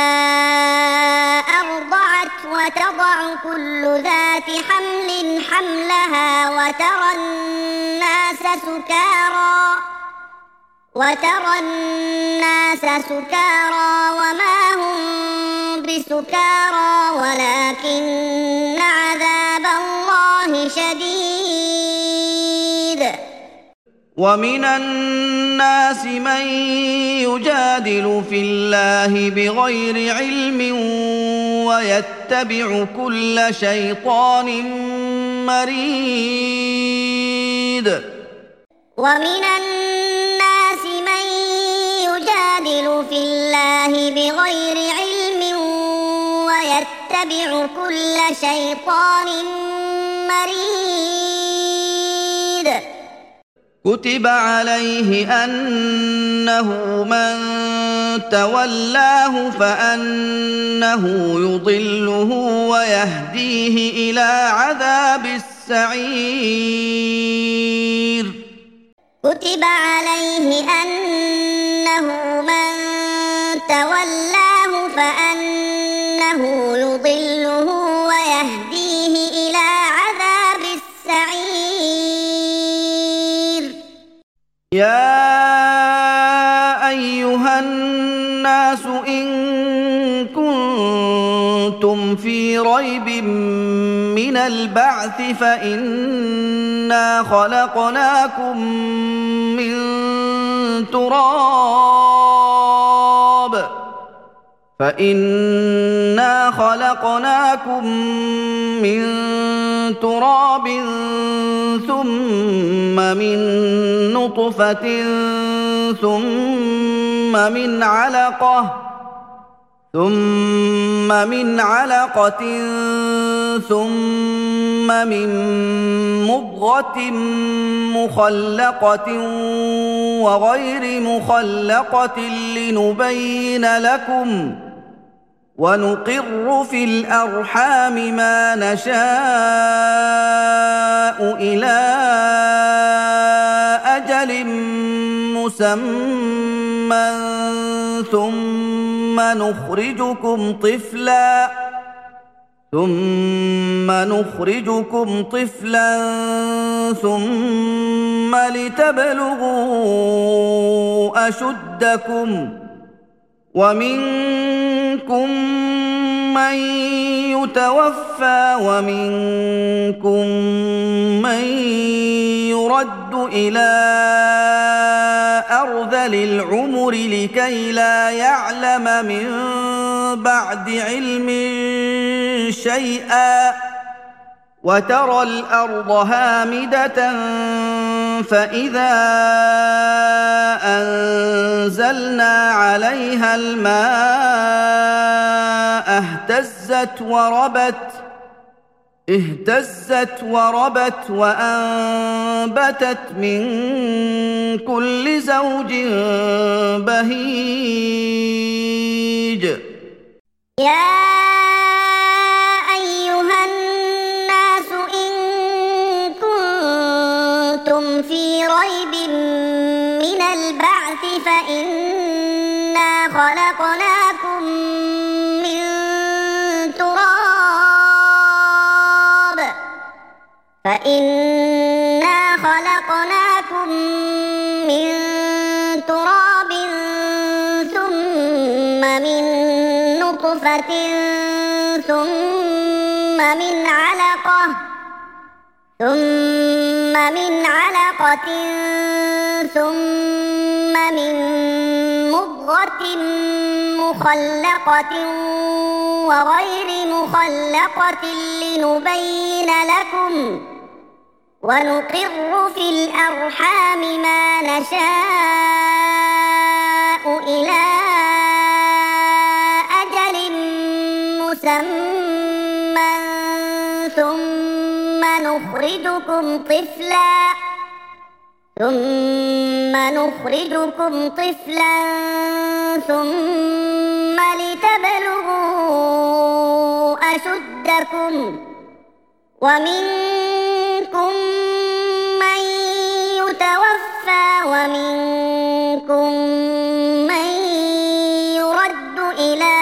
أرضعت وتضع كل ذات حمل حملها وترى الناس سكارى وترى الناس سكارى وما هم بسكارى ولكن عذاب الله شديد ومن الناس من يجادل في الله بغير علم ويتبع كل شيطان مريد ومن الناس من يجادل في الله بغير علم ويتبع كل شيطان مريد كتب عليه أنه من تولاه فأنه يضله ويهديه إلى عذاب السعير كتب عليه أنه من تولاه فأنه يضله ويهديه إلى عذاب السعير يا أيها الناس إن كنتم في ريب من البعث فإنا خلقناكم من تراب فإنا خلقناكم من تراب ثم من نطفة ثم من علقة ثم من علقة ثم من مضغة مخلقة وغير مخلقة لنبين لكم ونقر في الأرحام ما نشاء إلى أجل مسمى ثم نخرجكم طفلا ثم نخرجكم طفلا ثم لتبلغوا أشدكم ومنكم من يتوفى ومنكم من يرد إلى أرذل العمر لكي لا يعلم من بعد علم شيئا وترى الأرض هامدة فإذا أنزلنا عليها الماء اهتزت وربت اهتزت وربت وأنبتت من كل زوج بهيج يا أيها الناس إن كنتم في ريب من البعث فإنا خلقناكم من تراب فإنا خلقناكم من تراب نطفة ثم من علقة ثم من علقة ثم من مضغة مخلقة وغير مخلقة لنبين لكم ونقر في الأرحام ما نشاء إلى أجل مسمى ثم نخرجكم طفلا ثم نخرجكم طفلا ثم لتبلغوا أشدكم ومنكم من يتوفى ومنكم من يرد إلى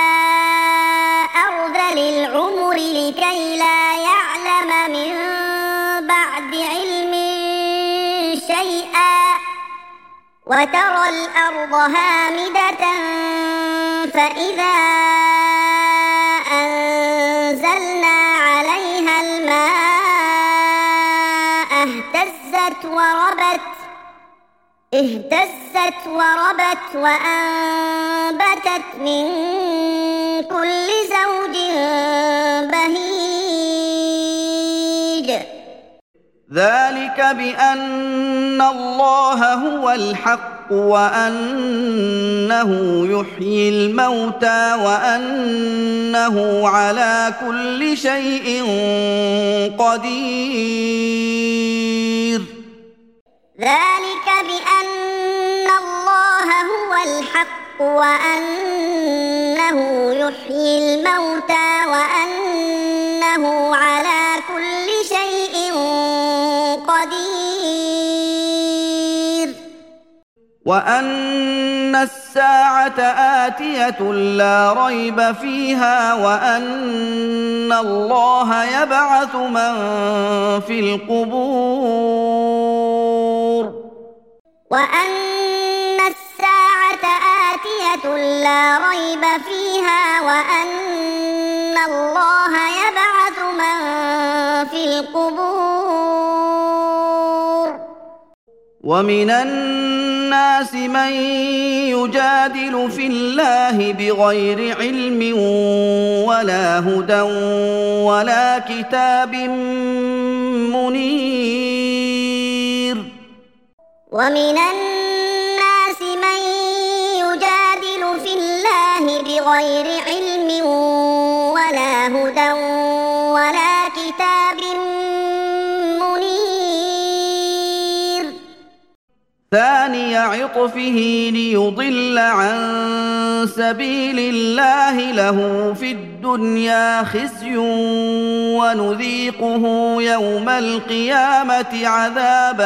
أرذل العمر لكي لا يعلم من بعد علم شيئا وترى الأرض هامدة فإذا أنزلنا عليها الماء اهتزت وربت اهتزت وربت وأنبتت من كل زوج بهيج ذلك بأن الله هو الحق وأنه يحيي الموتى وأنه على كل شيء قدير ذلك بأن الله هو الحق وأنه يحيي الموتى وأنه على كل شيء قدير وأن الساعة آتية لا ريب فيها وأن الله يبعث من في القبور وأن الساعة آتية لا ريب فيها وأن الله يبعث من في القبور ومن الناس من يجادل في الله بغير علم ولا هدى ولا كتاب منير ومن الناس من يجادل في الله بغير علم ولا هدى ولا كتاب منير ثاني عطفه ليضل عن سبيل الله له في الدنيا خزي ونذيقه يوم القيامة عذاب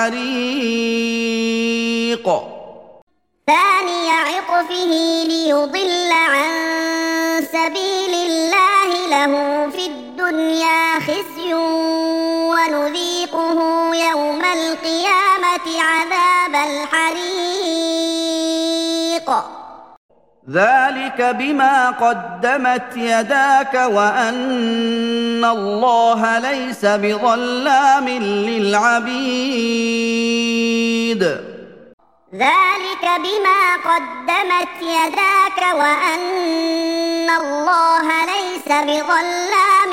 الحريق ثاني عطفه ليضل عن سبيل الله له في الدنيا خزي ونذيقه يوم القيامة عذاب الحريق ذلك بما قدمت يداك وأن الله ليس بظلام للعبيد ذلك بما قدمت يداك وأن الله ليس بظلام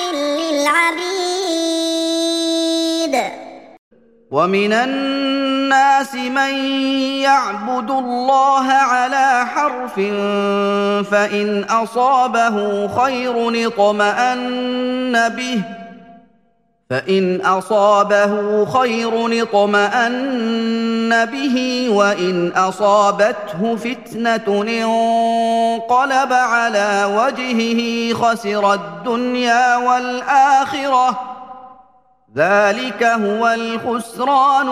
للعبيد ومن الناس من يعبد الله على حرف فإن أصابه خير اطمأن به فإن أصابه خير اطمأن به وإن أصابته فتنة انقلب على وجهه خسر الدنيا والآخرة ذلك هو الخسران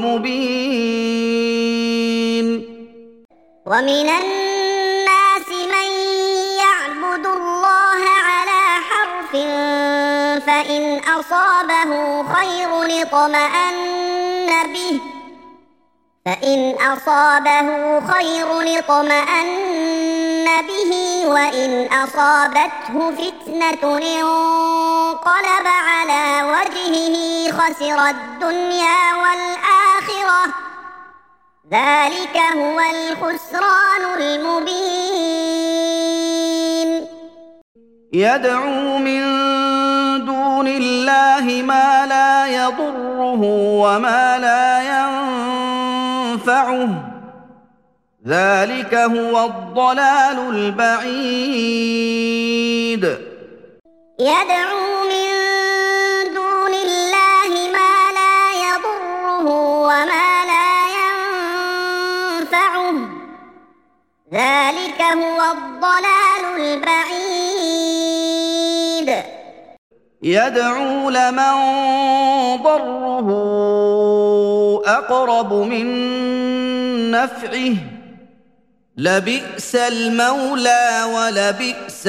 المبين ومن الناس من يعبد الله على حرف فإن أصابه خير اطمأن به فإن أصابه خير اطمأن به وإن أصابته فتنة انقلب على وجهه خسر الدنيا والآخرة ذلك هو الخسران المبين يدعو من دون الله ما لا يضره وما لا ينفعه ذلك هو الضلال البعيد يدعو من دون الله ما لا يضره وما لا ينفعه ذلك هو الضلال البعيد يدعو لمن ضره أقرب من نفعه لبئس المولى ولبئس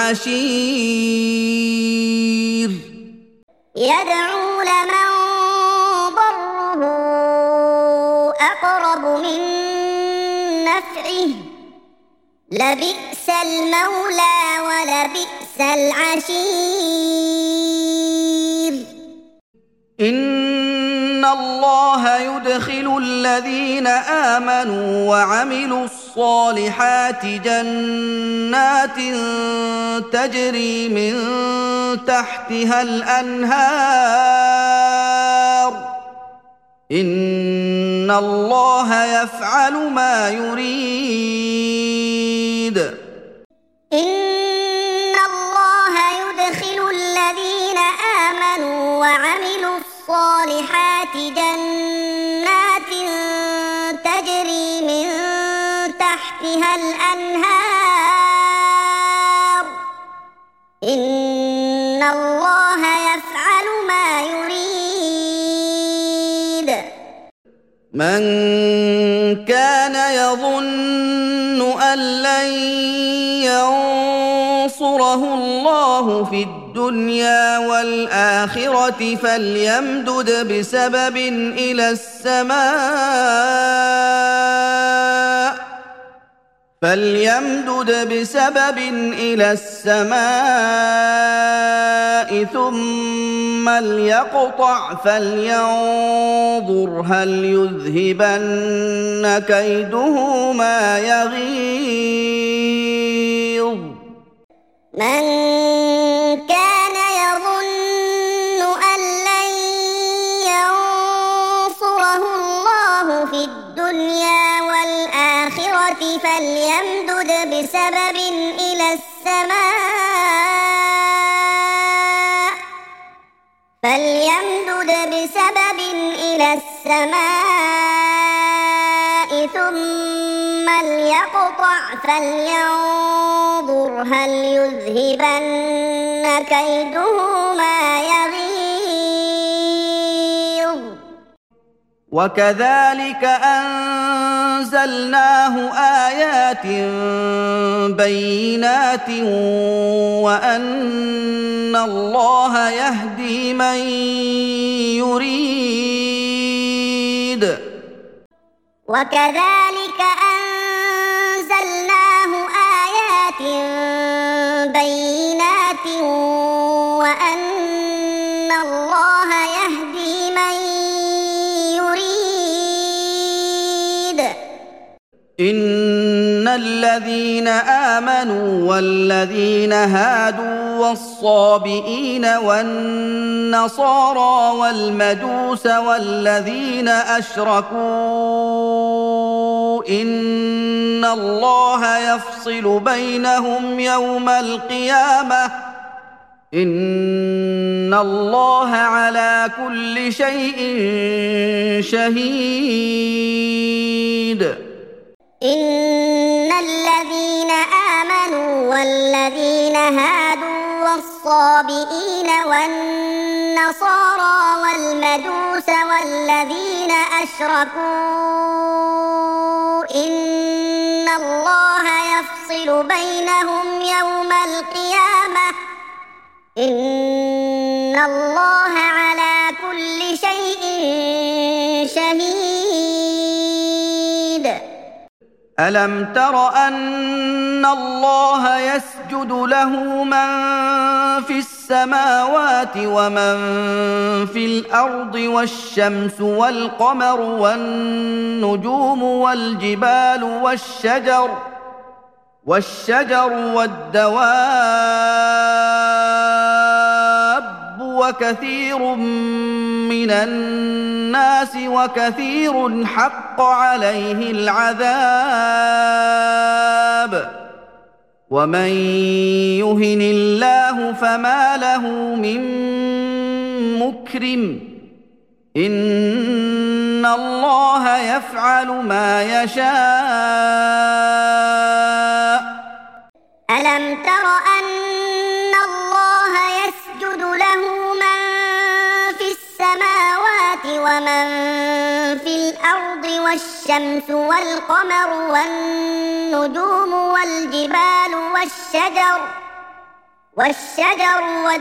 العشير يدعو لمن ضره أقرب من نفعه لبئس المولى ولبئس العشير إن الله يدخل الذين آمنوا وعملوا الصالحات جنات تجري من تحتها الأنهار إن الله يفعل ما يريد إن الله يدخل الذين آمنوا وعملوا الصالحات جنات تجري من تحتها الأنهار إن الله يفعل ما يريد من كان يظن أن لن ينصره الله في الدنيا والآخرة فليمدد بسبب إلى السماء فليمدد بسبب إلى السماء ثم ليقطع فلينظر هل يذهبن كيده ما يغيظ من كان يظن أن لن ينصره الله في الدنيا والآخرة فليمدد بسبب إلى السماء فليمدد بسبب إلى السماء ثم ليقطع فلينظر هل يذهبن كيده ما يغيظ وكذلك أنزلناه آيات بينات وأن الله يهدي من يريد وكذلك أنزلناه آيات بينات وأن الله يهدي من يريد إن الذين آمنوا والذين هادوا والصابئين والنصارى والمجوس والذين أشركوا إن الله يفصل بينهم يوم القيامة إن الله على كل شيء شهيد إن الذين آمنوا والذين هادوا والصابئين والنصارى والمجوس والذين أشركوا إن الله يفصل بينهم يوم القيامة إن الله على كل شيء شهيد ألم تر أن إن الله يسجد له من في السماوات ومن في الأرض والشمس والقمر والنجوم والجبال والشجر والشجر والدواب وكثير من الناس وكثير حق عليه العذاب ومن يهن الله فما له من مكرم إن الله يفعل ما يشاء ألم تر أن الله يسجد له من في السماوات ومن في الأرض والشمس والقمر والنجوم والجبال والشجر والشجر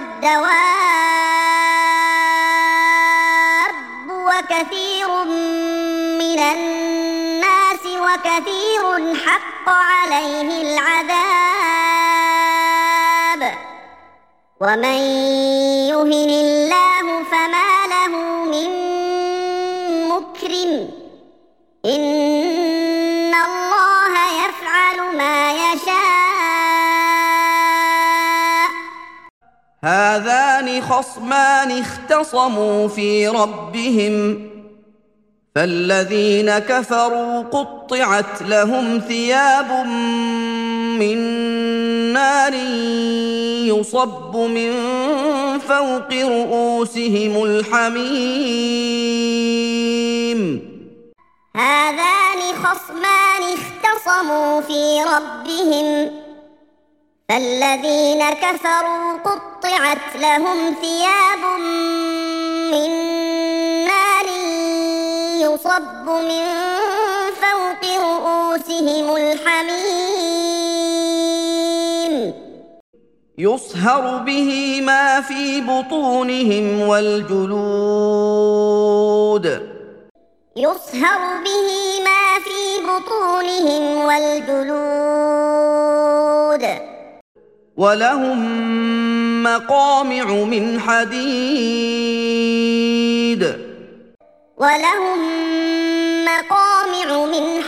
والدواب وكثير من الناس وكثير حق عليه العذاب ومن يهن الله فما له من مكرم إن الله يفعل ما يشاء هذان خصمان اختصموا في ربهم فالذين كفروا قطعت لهم ثياب من نار يصب من فوق رؤوسهم الحميم هذان خصمان اختصموا في ربهم فالذين كفروا قطعت لهم ثياب من نار يصب من فوق رؤوسهم الحميم يصهر به ما في بطونهم والجلود يصهر به ما في بطونهم والجلود ولهم مقامع من حديد ولهم مقامع من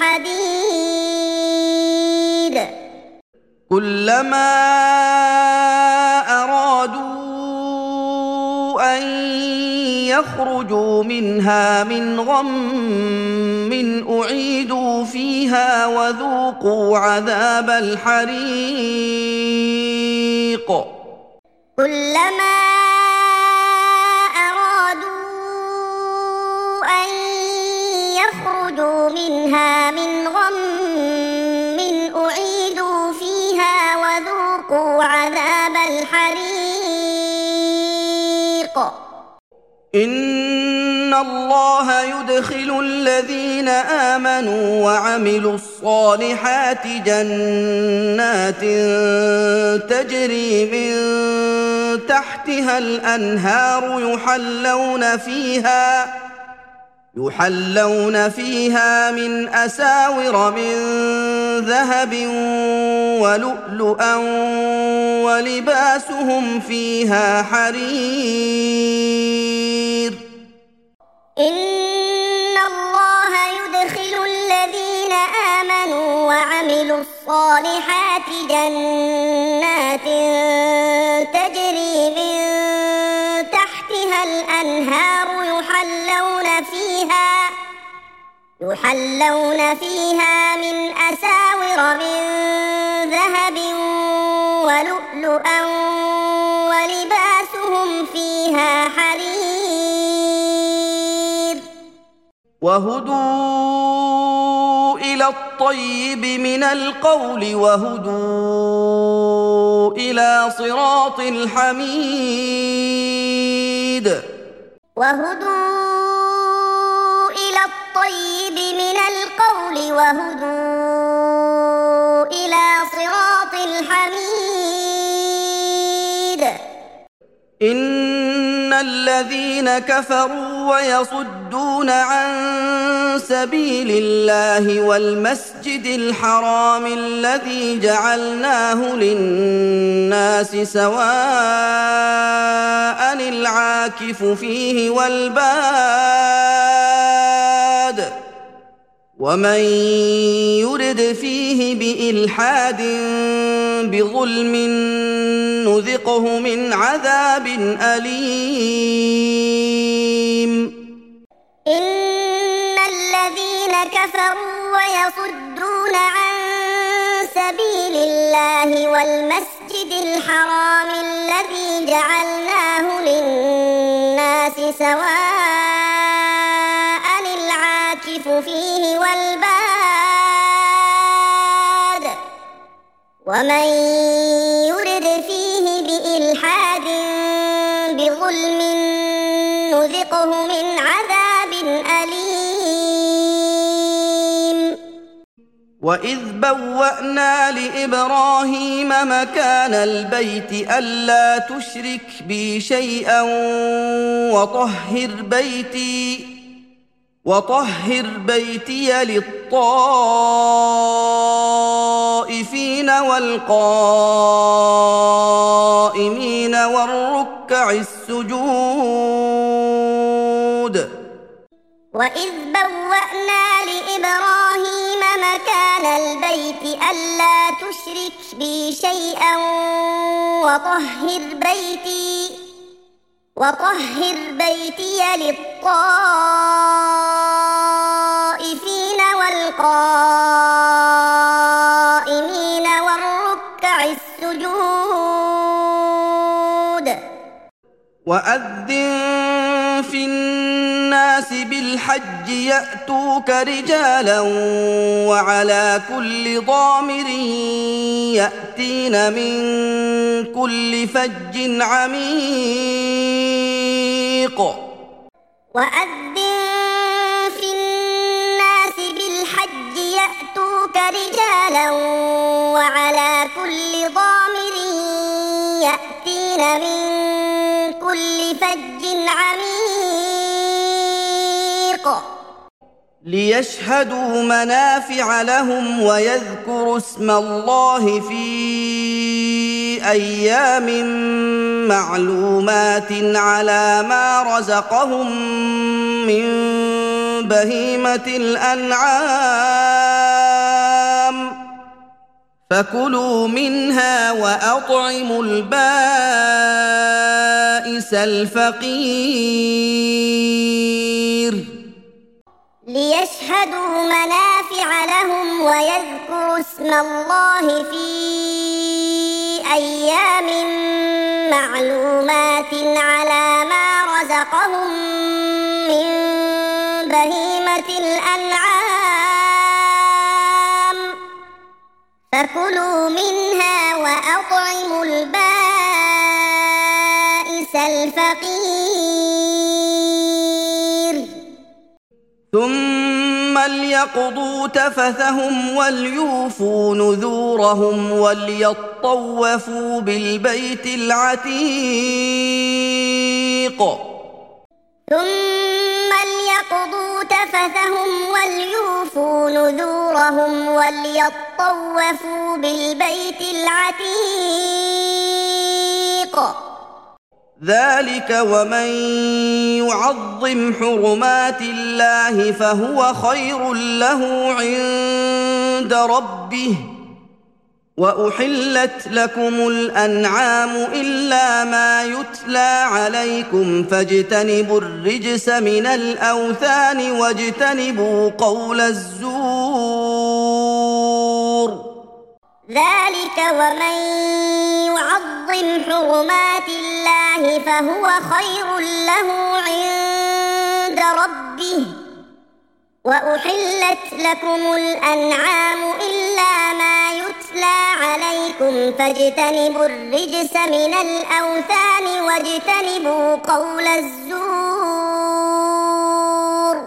حديد كلما أرادوا أن يخرجوا منها من غم أعيدوا فيها وذوقوا عذاب الحريق كلما أرادوا أن يخرجوا منها من غم أعيدوا فيها وذوقوا عذاب الحريق إن الله يدخل الذين آمنوا وعملوا الصالحات جنات تجري من تحتها الأنهار يحلون فيها يحلون فيها من أساور من ذهب ولؤلؤا ولباسهم فيها حرير إن الله يدخل الذين آمنوا وعملوا الصالحات جنات تجري من تحتها الأنهار يحلون فيها يحلون فيها من أساور من ذهب ولؤلؤا ولباسهم فيها حرير وهدوا إلى الطيب من القول وهدوا إلى صراط الحميد وهدوا إلى الطيب من القول وهدوا إلى صراط الحميد إن الذين كفروا ويصدون عن سبيل الله والمسجد الحرام الذي جعلناه للناس سواء العاكف فيه والباد ومن يرد فيه بإلحاد بظلم نذقه من عذاب أليم. إن الذين كفروا ويصدون عن سبيل الله والمسجد الحرام الذي جعلناه للناس سواء العاكف فيه والباد ومن يرد فيه بإلحاد بظلم نذقه من عذاب أليم. وإذ بوأنا لإبراهيم مكان البيت ألا تشرك بي شيئا وطهر بيتي وطهر بيتي للطائفين والقائمين والركع السجود. وإذ بوأنا لإبراهيم مكان البيت ألا تشرك بي شيئا وطهر بيتي وطهر بيتي للطائفين والقائمين والركع السجود. وأذن في الناس بالحج يأتوك رجالا وعلى كل ضامر يأتين من كل فج عميق. وأذن في الناس بالحج يأتوك رجالا وعلى كل ضامر يأتين من كل فج عميق ليشهدوا منافع لهم ويذكروا اسم الله في أيام معلومات على ما رزقهم من بهيمة الأنعام فكلوا منها وأطعموا البائس الفقير. ليشهدوا منافع لهم ويذكروا اسم الله في أيام معلومات على ما رزقهم من بهيمة الأنعام فكلوا منها وأطعموا البائس الفقير. ثم ليقضوا تفثهم وليوفوا نذورهم وليطوفوا بالبيت العتيق. ثم ليقضوا تفثهم وليوفوا نذورهم وليطوفوا بالبيت العتيق. ذلك ومن يعظم حرمات الله فهو خير له عند ربه. وأحلت لكم الأنعام إلا ما يتلى عليكم فاجتنبوا الرجس من الأوثان واجتنبوا قول الزور. ذلك ومن يعظم حرمات الله فهو خير له عند ربه. وأحلت لكم الأنعام إلا ما يتلى عليكم فاجتنبوا الرجس من الأوثان واجتنبوا قول الزور.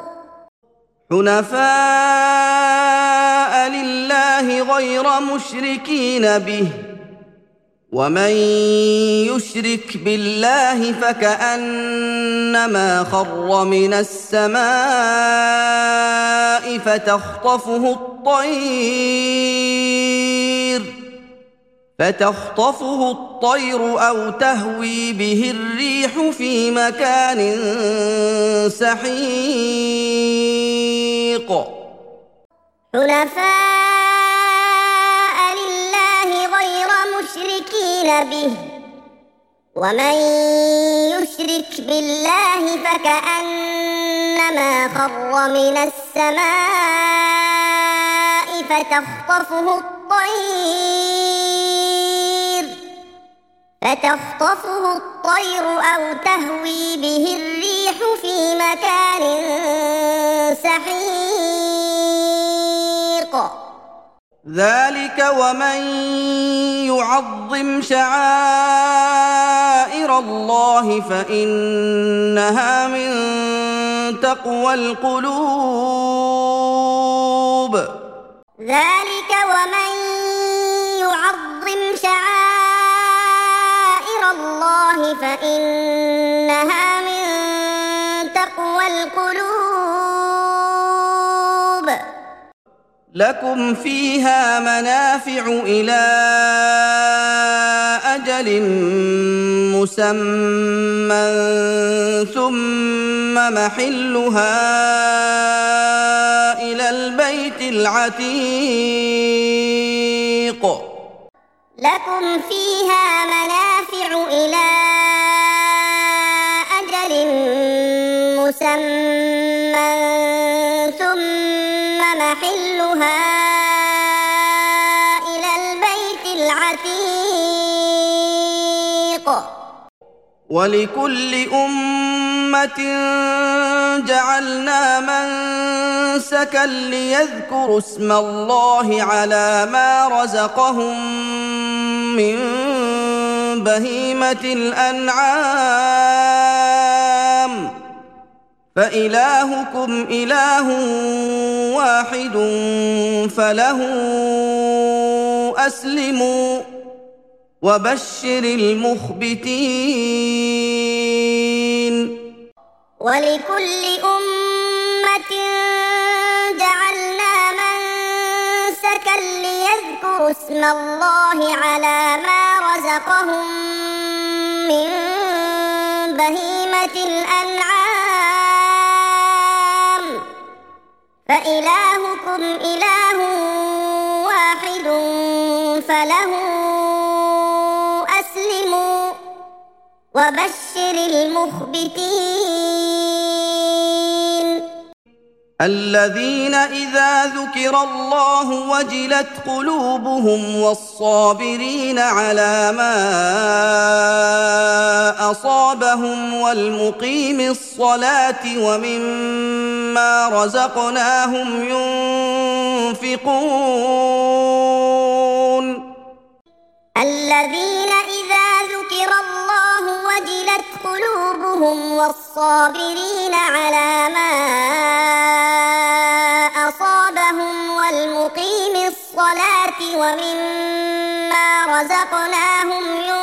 حنفاء لله غير مشركين به ومن يشرك بالله فكأنما خر من السماء السماء فتخطفه الطير فتخطفه الطير أو تهوي به الريح في مكان سحيق حنفاء لله غير مشركين به ومن يشرك بالله فكأنما خر من السماء فتخطفه الطير فتخطفه الطير أو تهوي به الريح في مكان سحيق ذلك ومن يعظم شعائر الله فإنها من تقوى القلوب ذلك ومن يعظم شعائر الله فإنها من تقوى القلوب لكم فيها منافع إلى أجل مسمى ثم محلها إلى البيت العتيق لكم فيها منافع إلى أجل مسمى ثم محلها إلى البيت العتيق ولكل أمة جعلنا منسكا ليذكروا اسم الله على ما رزقهم من بهيمة الأنعام فإلهكم إله واحد فله أسلموا وبشر المخبتين ولكل أمة جعلنا منسكا ليذكروا اسم الله على ما رزقهم من بهيمة الأنعام فإلهكم إله واحد فله أسلموا وبشر المخبتين الذين إذا ذكر الله وجلت قلوبهم والصابرين على ما أصابهم والمقيم الصلاة ومما رزقناهم ينفقون الذين إذا ذكر الله وجلت قلوبهم والصابرين على ما أصابهم والمقيم الصلاة ومما رزقناهم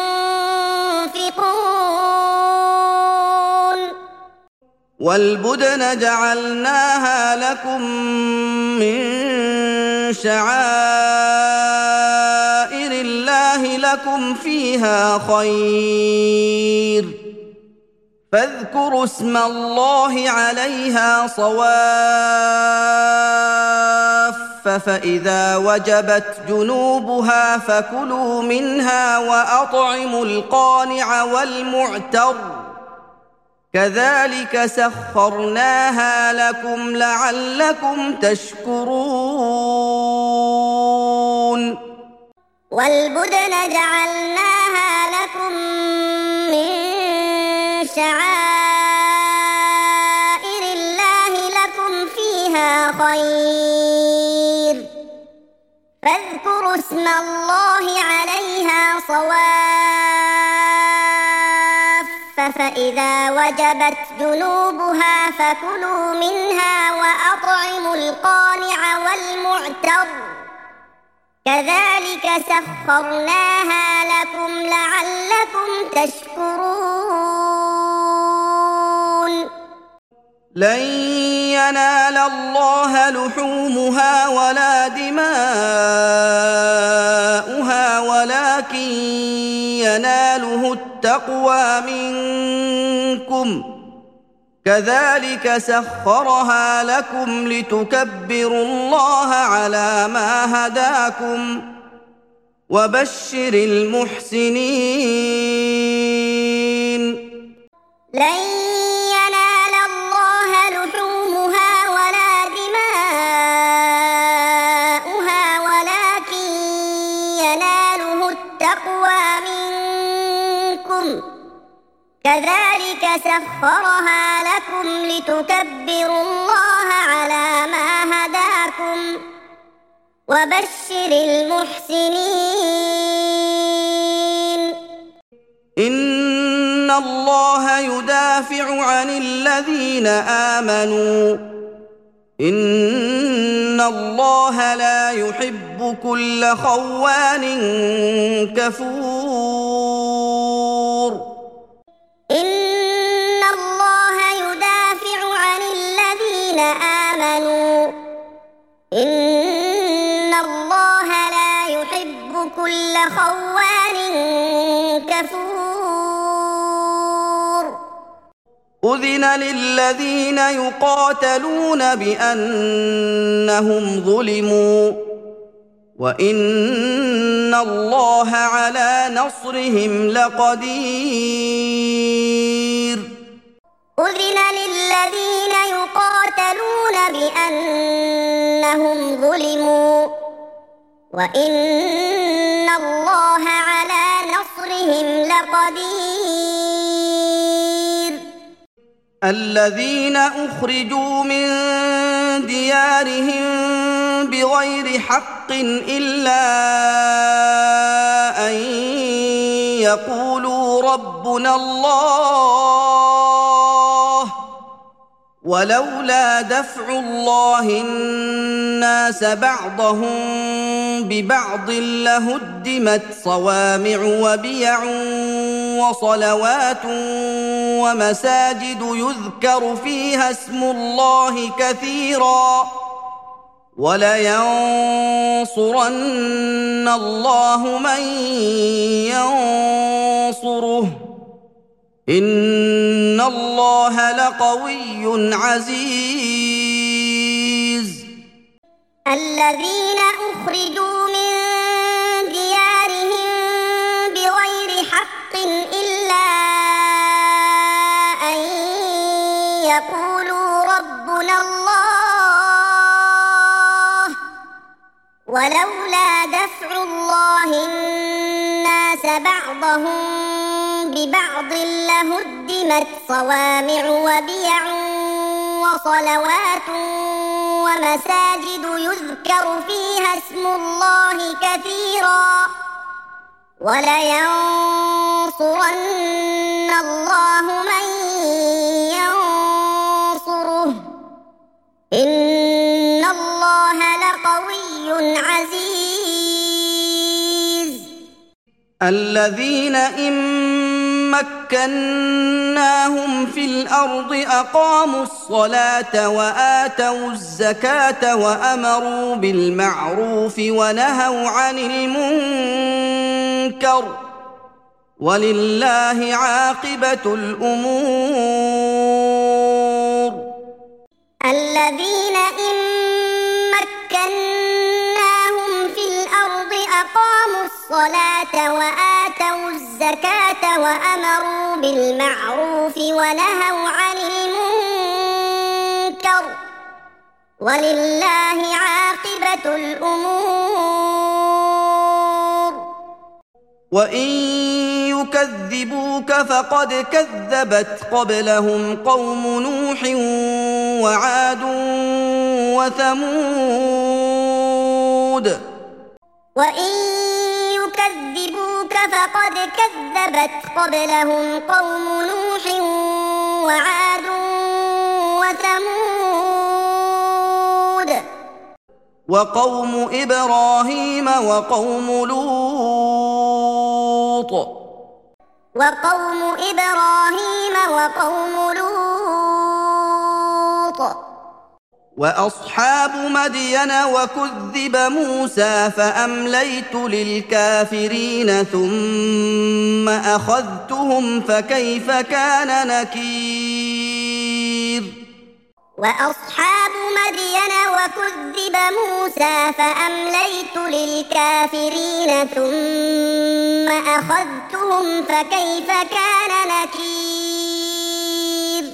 ينفقون والبدن جعلناها لكم من شعائر الله لكم فيها خير فاذكروا اسم الله عليها صواف فإذا وجبت جنوبها فكلوا منها وأطعموا القانع والمعتر كذلك سخرناها لكم لعلكم تشكرون والبدن جعلناها لكم من شعائر الله لكم فيها خير فاذكروا اسم الله عليها صواف فإذا وجبت جنوبها فكلوا منها وأطعموا القانع والمعتر كذلك سخرناها لكم لعلكم تشكرون لن ينال الله لحومها ولا دماؤها ولكن يناله التقوى منكم كذلك سخرها لكم لتكبروا الله على ما هداكم وبشر المحسنين لن ينال الله لحومها ولا دماؤها ولكن يناله التقوى منكم كذلك سخرها لكم لتكبروا الله على ما هداكم وبشر المحسنين إن الله يدافع عن الذين آمنوا إن الله لا يحب كل خوان كفور إن الله يدافع عن الذين آمنوا إن الله لا يحب كل خوان كفور أذن للذين يقاتلون بأنهم ظلموا وإن الله على نصرهم لقدير أذن للذين يقاتلون بأنهم ظلموا وإن الله على نصرهم لقدير الذين أخرجوا من ديارهم بغير حق إلا أن يقولوا ربنا الله ولولا دفع الله الناس بعضهم ببعض لهدمت صوامع وبيع وصلوات ومساجد يذكر فيها اسم الله كثيرا ولينصرن الله من ينصره إن الله لقوي عزيز الذين أخرجوا من ديارهم بغير حق إلا أن يقولوا ربنا الله ولولا دفع الله الناس بعضهم ببعض لهدمت صوامع وبيع وصلوات ومساجد يذكر فيها اسم الله كثيرا ولينصرن الله من ينصره إن الله لقوي عزيز الذين إن مكناهم في الأرض أقاموا الصلاة وآتوا الزكاة وأمروا بالمعروف ونهوا عن المنكر ولله عاقبة الأمور الذين إن مكناهم في الأرض أقاموا الصلاة وآتوا الزكاة وأمروا بالمعروف ونهوا عن المنكر ولله عاقبة الأمور وإن يكذبوك فقد كذبت قبلهم قوم نوح وعاد وثمود وإن يكذبوك فقد كذبت قبلهم قوم نوح وعاد وثمود وقوم إبراهيم وقوم لوط وقوم إبراهيم وقوم لوط وأصحاب مدين وكذب موسى فأمليت للكافرين ثم أخذتهم فكيف كان نكير وأصحاب مدين وكذب موسى فأمليت للكافرين ثم أخذتهم فكيف كان نكير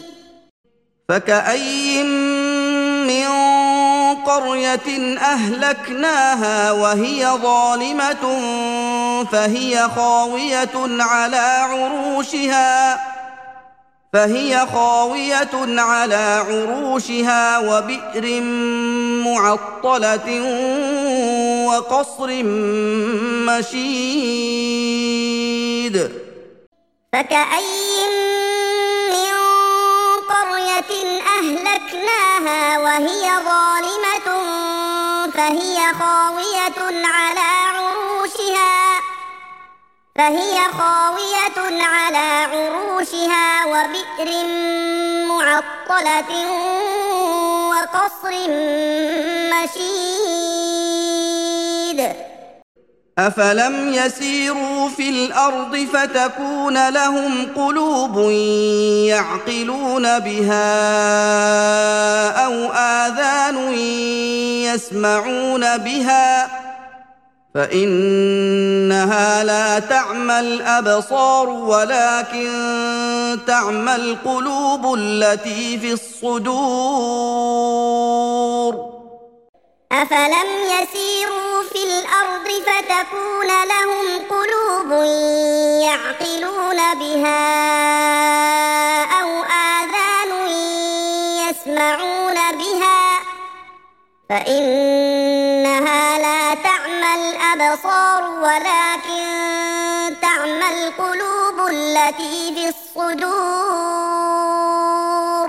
فكأي من قرية أهلكناها وهي ظالمة فهي خاوية على عروشها فهي خاوية على عروشها وبئر معطلة وقصر مشيد فكأي من قرية أهلكناها وهي ظالمة فهي خاوية على عروشها فهي خاوية على عروشها وبئر معطلة وقصر مشيد أفلم يسيروا في الأرض فتكون لهم قلوب يعقلون بها أو آذان يسمعون بها فإنها لا تعمى الأبصار ولكن تعمى القلوب التي في الصدور أفلم يسيروا في الأرض فتكون لهم قلوب يعقلون بها أو آذان يسمعون بها فإنها لا تعمى الأبصار ولكن تعمى القلوب التي في الصدور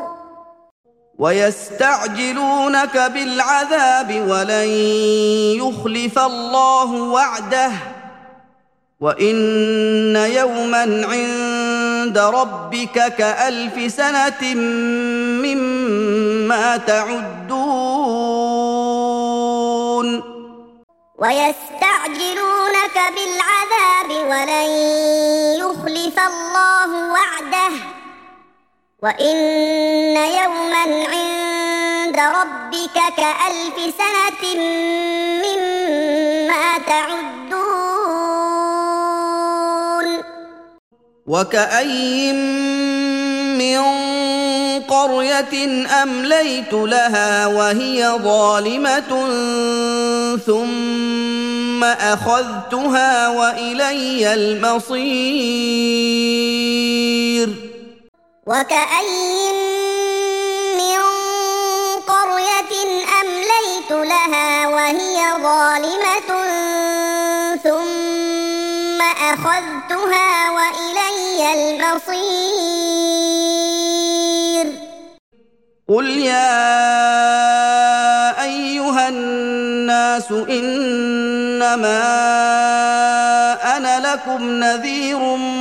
ويستعجلونك بالعذاب ولن يخلف الله وعده وإن يوما عند ربك كألف سنة مما تعدون ويستعجلونك بالعذاب ولن يخلف الله وعده وإن يوما عند ربك كألف سنة مما تعدون وكأي من قرية أمليت لها وهي ظالمة ثم أخذتها وإلي المصير وكأي من قرية أمليت لها وهي ظالمة ثم أخذتها وإلي المصير قل يا أيها الناس إنما أنا لكم نذير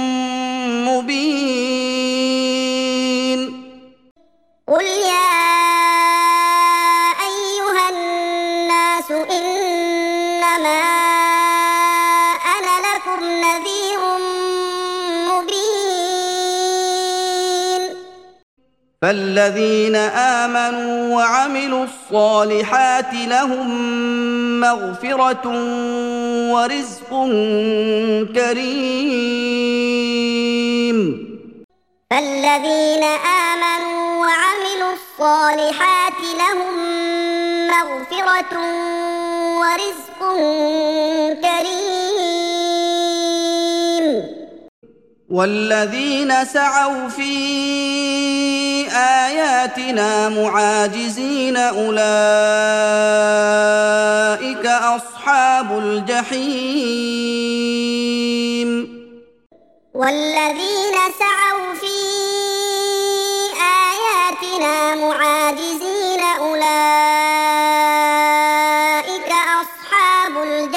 مبين قل يا أيها الناس إنما أنا لكم نذير مبين فالذين آمنوا وعملوا الصالحات لهم مغفرة ورزق كريم فالذين آمنوا وعملوا الصالحات لهم مغفرة ورزق كريم والذين سعوا في آياتنا معاجزين أولئك أصحاب الجحيم والذين سعوا في آياتنا معاجزين أولئك أصحاب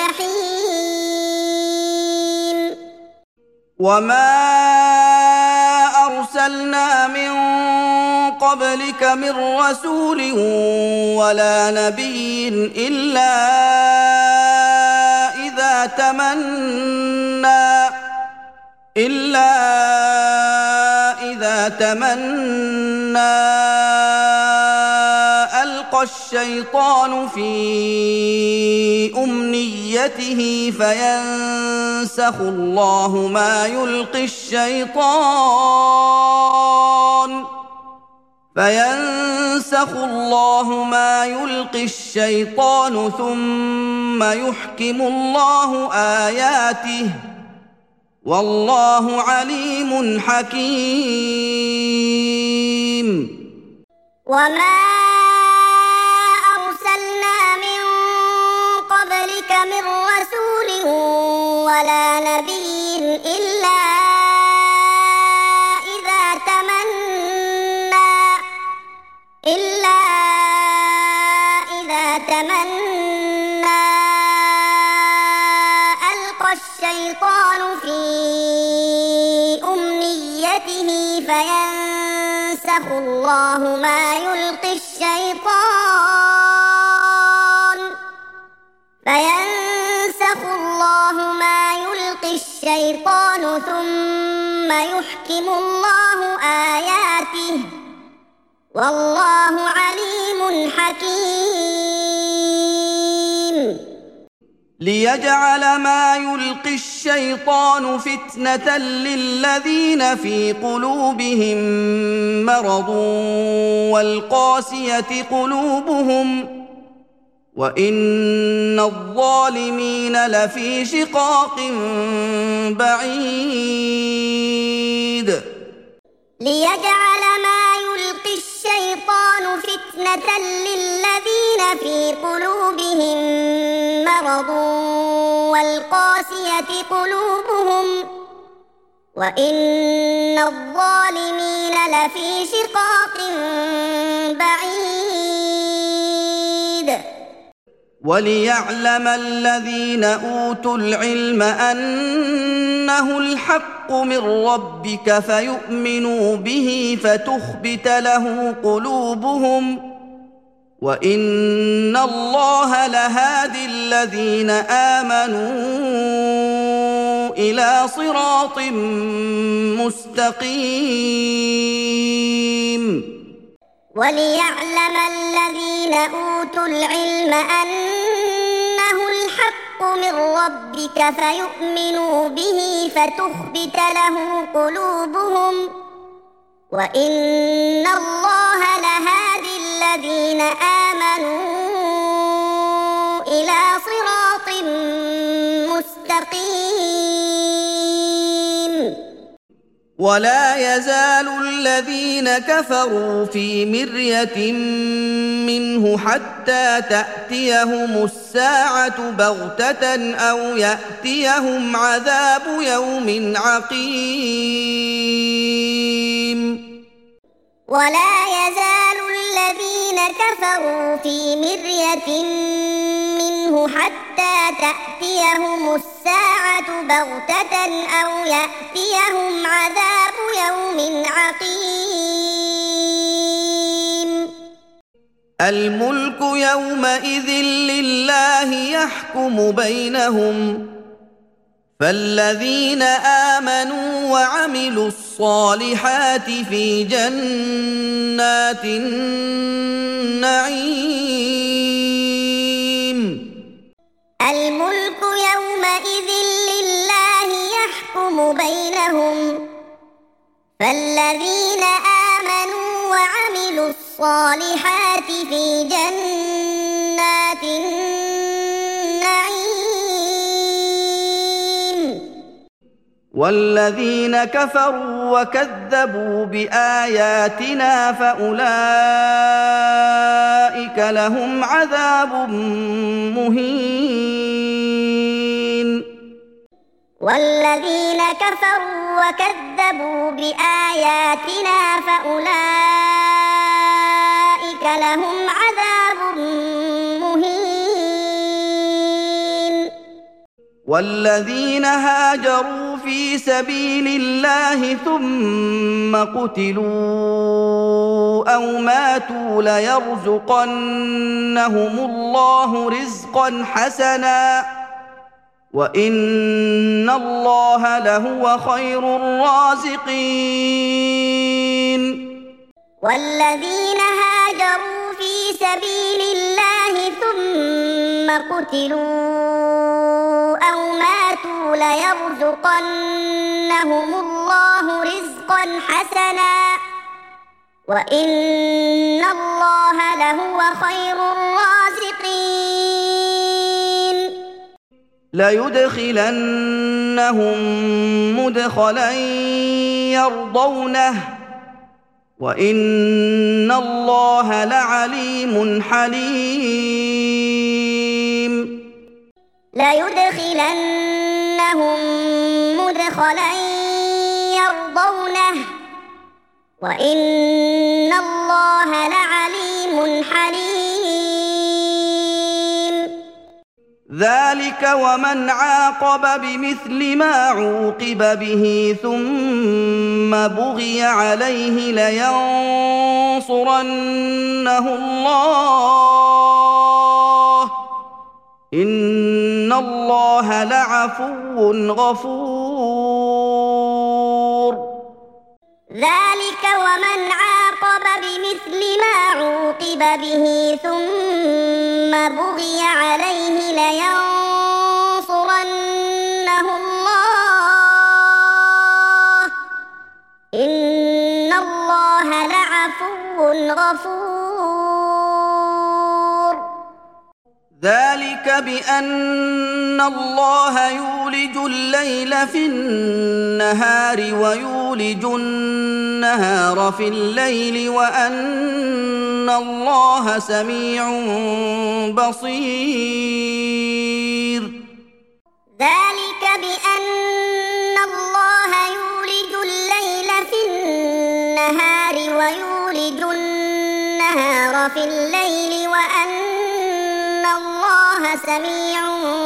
الجحيم وما أرسلنا من قبلك من رسول ولا نبي إلا إذا تمنى إلا إذا تمنى ألقى الشيطان في أمنيته فينسخ الله ما يلقي الشيطان فينسخ الله ما يلقي الشيطان ثم يحكم الله آياته والله عليم حكيم. وما أرسلنا من قبلك من رسول ولا نبي إلا إذا تمنى إلا إذا تمنى ألقى الشيطان في أمنيته فينسخ الله ما يلقي الشيطان فينسخ الله ما يلقي الشيطان ثم يحكم الله آياته والله عليم حكيم. ليجعل ما يلقي الشيطان فتنة للذين في قلوبهم مرض والقاسية قلوبهم وإن الظالمين لفي شقاق بعيد. ليجعل ما يلقي الشيطان فتنة للذين في قلوبهم مرض والقاسية قلوبهم وإن الظالمين لفي شقاق بعيد. وليعلم الذين أوتوا العلم أنه الحق من ربك فيؤمنوا به فتخبت له قلوبهم وإن الله لهادي الذين آمنوا إلى صراط مستقيم. وليعلم الذين أوتوا العلم أنه الحق من ربك فيؤمنوا به فتخبت له قلوبهم وإن الله لهادي الذين آمنوا إلى صراط مستقيم. ولا يزال الذين كفروا في مرية منه حتى تأتيهم الساعة بغتة أو يأتيهم عذاب يوم عقيم. ولا يزال الذين كفروا في مرية منه حتى تأتيهم الساعة بغتة أو يأتيهم عذاب يوم عقيم. الملك يومئذ لله يحكم بينهم فالذين آمنوا وعملوا الصالحات في جنات النعيم. الملك يومئذ لله يحكم بينهم فالذين آمنوا وعملوا الصالحات في جنات النعيم. والذين كفروا وكذبوا بآياتنا فأولئك لهم عذاب مهين. والذين كفروا وكذبوا بآياتنا فأولئك لهم عذاب مهين. والذين هاجروا في سبيل الله ثم قتلوا أو ماتوا ليرزقنهم الله رزقا حسنا وإن الله لهو خير الرازقين. والذين هاجروا في سبيل الله ثم قتلوا أو ماتوا ليرزقنهم الله رزقا حسنا وإن الله لهو خير الرازقين. ليدخلنهم مدخلا يرضونه وإن الله لعليم حليم. ليدخلنهم مدخلا يرضونه وإن الله لعليم حليم. ذلك ومن عاقب بمثل ما عوقب به ثم بغي عليه لينصرنه الله إن الله لعفو غفور. ذلك ومن عاقب بمثل ما عوقب به ثم بغي عليه لينصرنه الله إن الله لعفو غفور. ذلك بأن الله يولج الليل في النهار ويولج النهار في الليل وأن الله سميع بصير. ذلك بأن الله يولج الليل في النهار ويولج النهار في الليل وأن الله سميع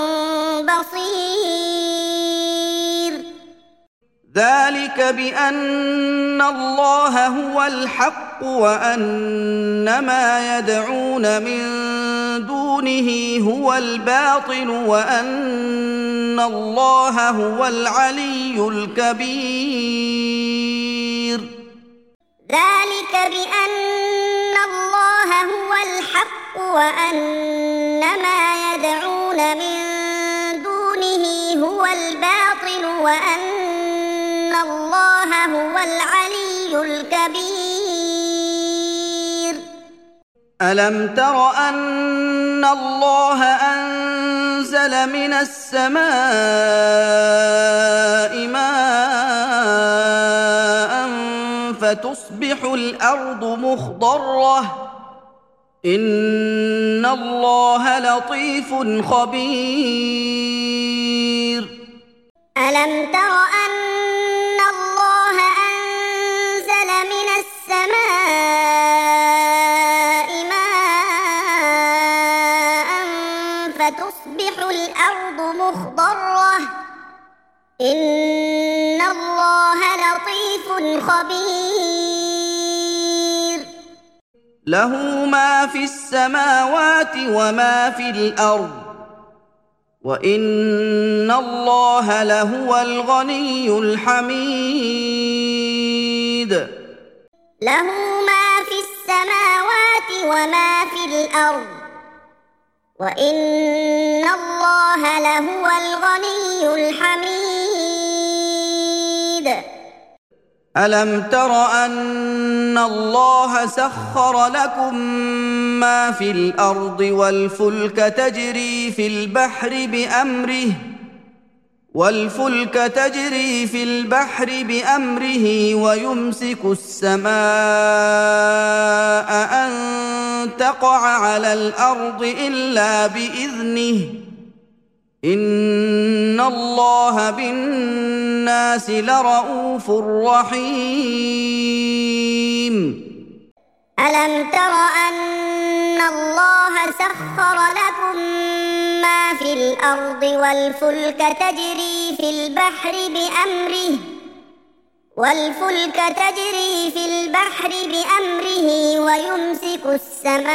بصير. ذلك بأن الله هو الحق وأن ما يدعون من دونه هو الباطل وأن الله هو العلي الكبير. ذلك بأن الله هو الحق وأن ما يدعون من دونه هو الباطل وأن الله هو العلي الكبير. ألم تر أن الله أنزل من السماء ماء فتصبح الأرض مخضرة إن الله لطيف خبير. ألم تر أن الله أنزل من السماء ماء فتصبح الأرض مخضرة إن الله لطيف خبير. له ما في السماوات وما في الأرض وإن الله لهو الغني الحميد. له ما في السماوات وما في الأرض وإن الله لهو الغني الحميد. ألم تر أن الله سخر لكم ما في الأرض والفلك تجري في البحر بأمره والفلك تجري في البحر بأمره ويمسك السماء أن تقع على الأرض إلا بإذنه إن الله بالناس لرءوف رحيم. ألم تر أن الله سخر لكم ما في الأرض والفلك تجري في البحر بأمره والفلك تجري في البحر بأمره ويمسك السماء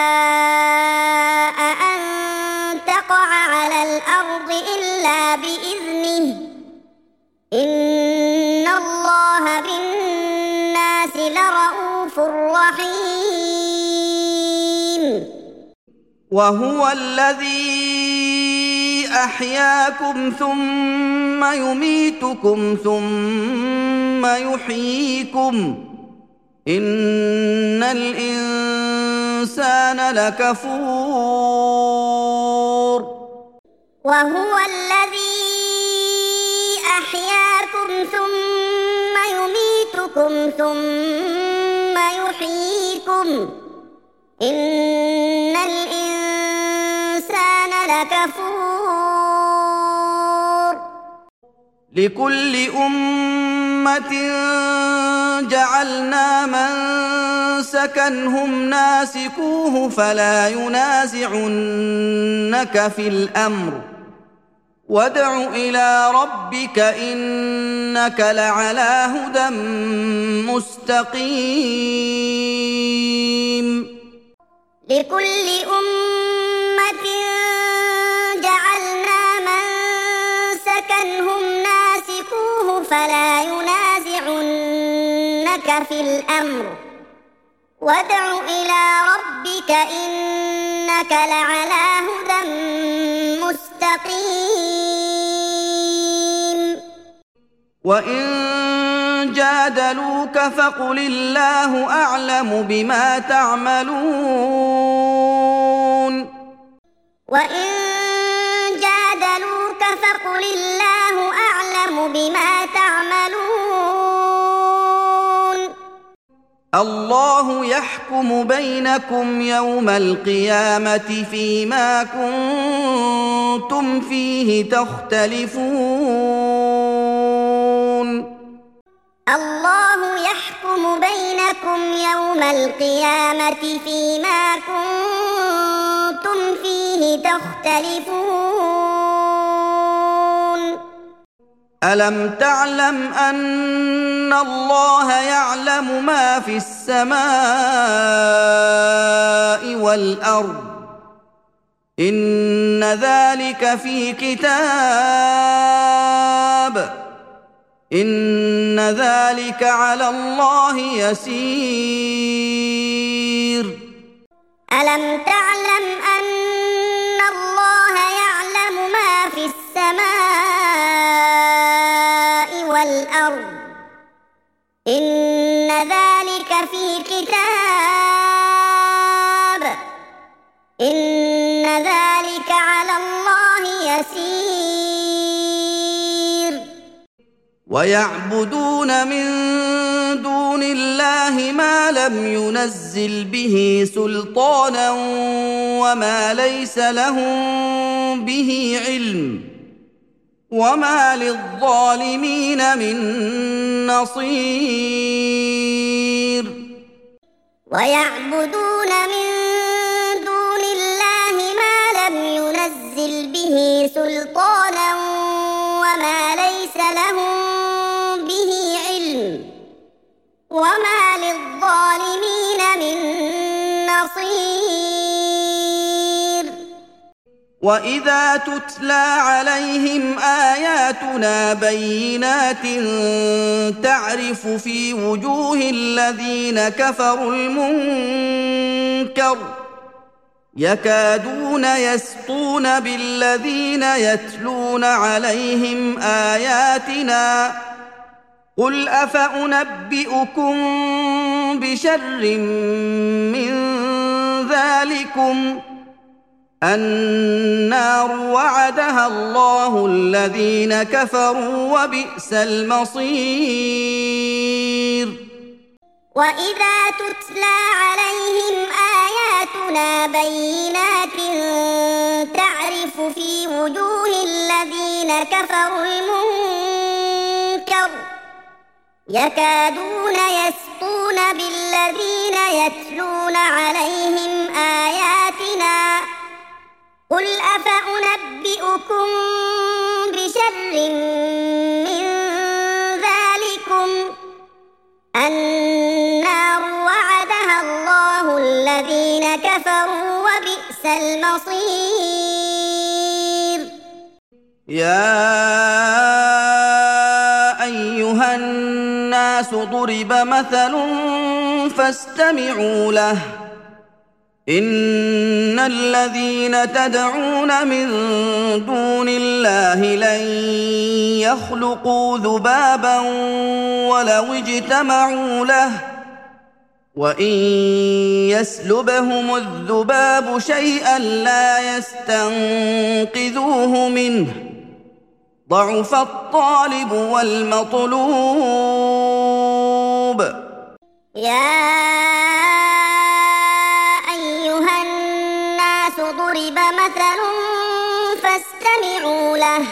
أن تقع على الأرض إلا بإذنه إن الله بالناس لرءوف رحيم. وهو الذي أحياكم ثم يميتكم ثم يحييكم إن الإنسان لكفور. وهو الذي أحياكم ثم يميتكم ثم يحييكم إن الإنسان لكفور. لكل أمة جعلنا منسكا هم ناسكوه فلا ينازعنك في الأمر وادع إلى ربك إنك لعلى هدى مستقيم. لكل أمة جعلنا منسكا هم ناسكوه فلا ينازعنك في الأمر وادع إلى ربك إنك لعلى هدى مستقيم. وإن جادلوك فقل الله أعلم بما تعملون. وإن جادلوك فقل الله أعلم بما تعملون. الله يحكم بينكم يوم القيامة فيما كنتم فيه تختلفون. الله يحكم بينكم يوم القيامة فيما كنتم فيه تختلفون. ألم تعلم أن الله يعلم ما في السماء والأرض إن ذلك في كتاب إن ذلك على الله يسير. ألم تعلم أن الله يعلم ما في السماء والأرض إن ذلك في كتاب إن ذلك على الله يسير. ويعبدون من دون الله ما لم ينزل به سلطانا وما ليس لهم به علم وما للظالمين من نصير. ويعبدون من دون الله ما لم ينزل به سلطانا وما ليس لهم به علم وما للظالمين من نصير. وإذا تتلى عليهم آياتنا بينات تعرف في وجوه الذين كفروا المنكر يكادون يسطون بالذين يتلون عليهم آياتنا قل أفأنبئكم بشر من ذلكم النار وعدها الله الذين كفروا وبئس المصير. وإذا تتلى عليهم آياتنا بينات تعرف في وجوه الذين كفروا المنكر يكادون يسطون بالذين يتلون عليهم آياتنا قل أفأنبئكم بشر بصير. يا أيها الناس ضرب مثل فاستمعوا له إن الذين تدعون من دون الله لن يخلقوا ذبابا ولو اجتمعوا له وإن يسلبهم الذباب شيئا لا يستنقذوه منه ضعف الطالب والمطلوب. يا أيها الناس ضرب مثل فاستمعوا له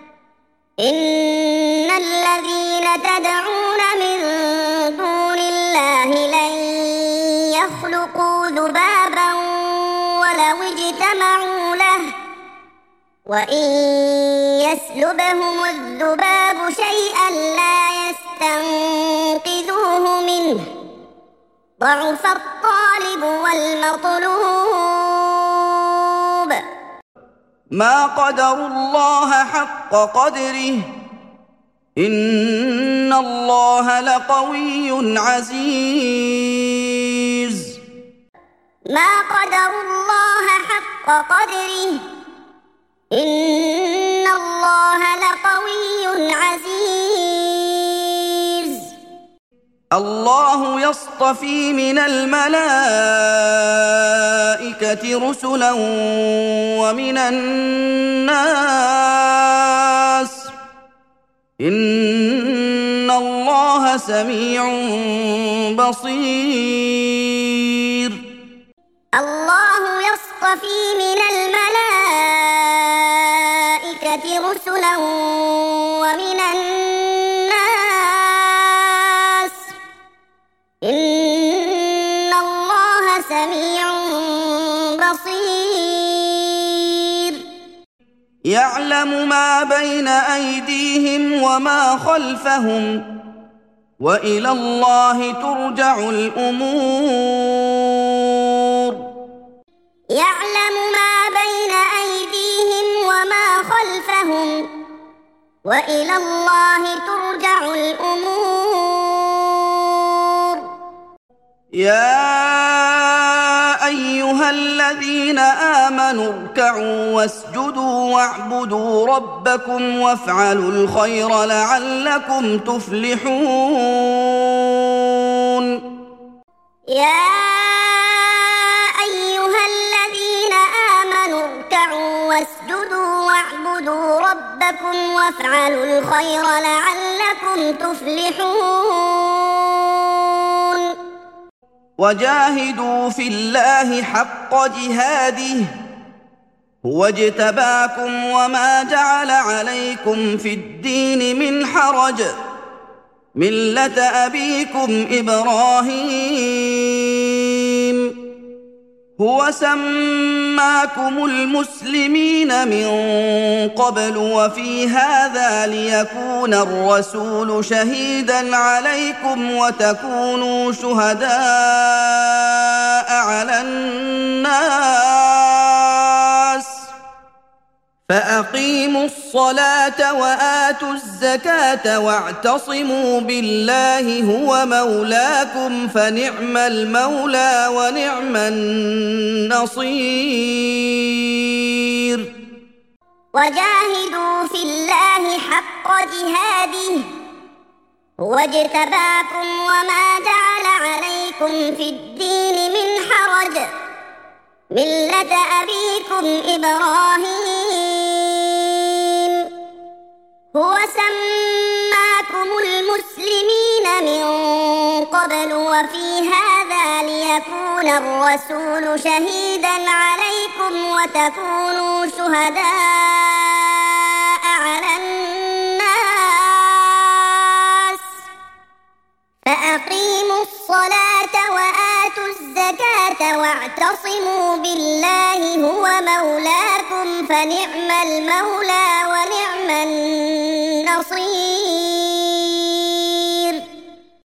إن الذين تدعون من دون الله لن يخلقوا ذبابا ولو اجتمعوا له وإن يسلبهم الذباب شيئا لا يستنقذوه منه ضعف الطالب والمطلوب. ما قدروا الله حق قدره إن الله لقوي عزيز. ما قدروا الله حق قدره إن الله لقوي عزيز. الله يصطفي من الملائكة رسلا ومن الناس إن الله سميع بصير. الله يصطفي من الملائكة رسلا ومن الناس إن الله سميع بصير. يعلم ما بين أيديهم وما خلفهم وإلى الله ترجع الأمور. يعلم ما بين أيديهم وما خلفهم وإلى الله ترجع الأمور. يا أيها الذين آمنوا اركعوا واسجدوا واعبدوا ربكم وافعلوا الخير لعلكم تفلحون. يا أيها الذين آمنوا اركعوا واسجدوا واعبدوا ربكم وافعلوا الخير لعلكم تفلحون. وجاهدوا في الله حق جهاده هو اجتباكم وما جعل عليكم في الدين من حرج ملة أبيكم إبراهيم هو سماكم المسلمين من قبل وفي هذا ليكون الرسول شهيدا عليكم وتكونوا شهداء على الناس فأقيموا الصلاة وآتوا الزكاة واعتصموا بالله هو مولاكم فنعم المولى ونعم النصير. وجاهدوا في الله حق جهاده هو اجتباكم وما جعل عليكم في الدين من حرج ملة أبيكم إبراهيم هو سماكم المسلمين من قبل وفي هذا ليكون الرسول شهيدا عليكم وتكونوا شهداء على الناس فأقيموا الصلاة وآتوا الزكاة واعتصموا بالله هو مولاكم فنعم المولى ونعم النصير.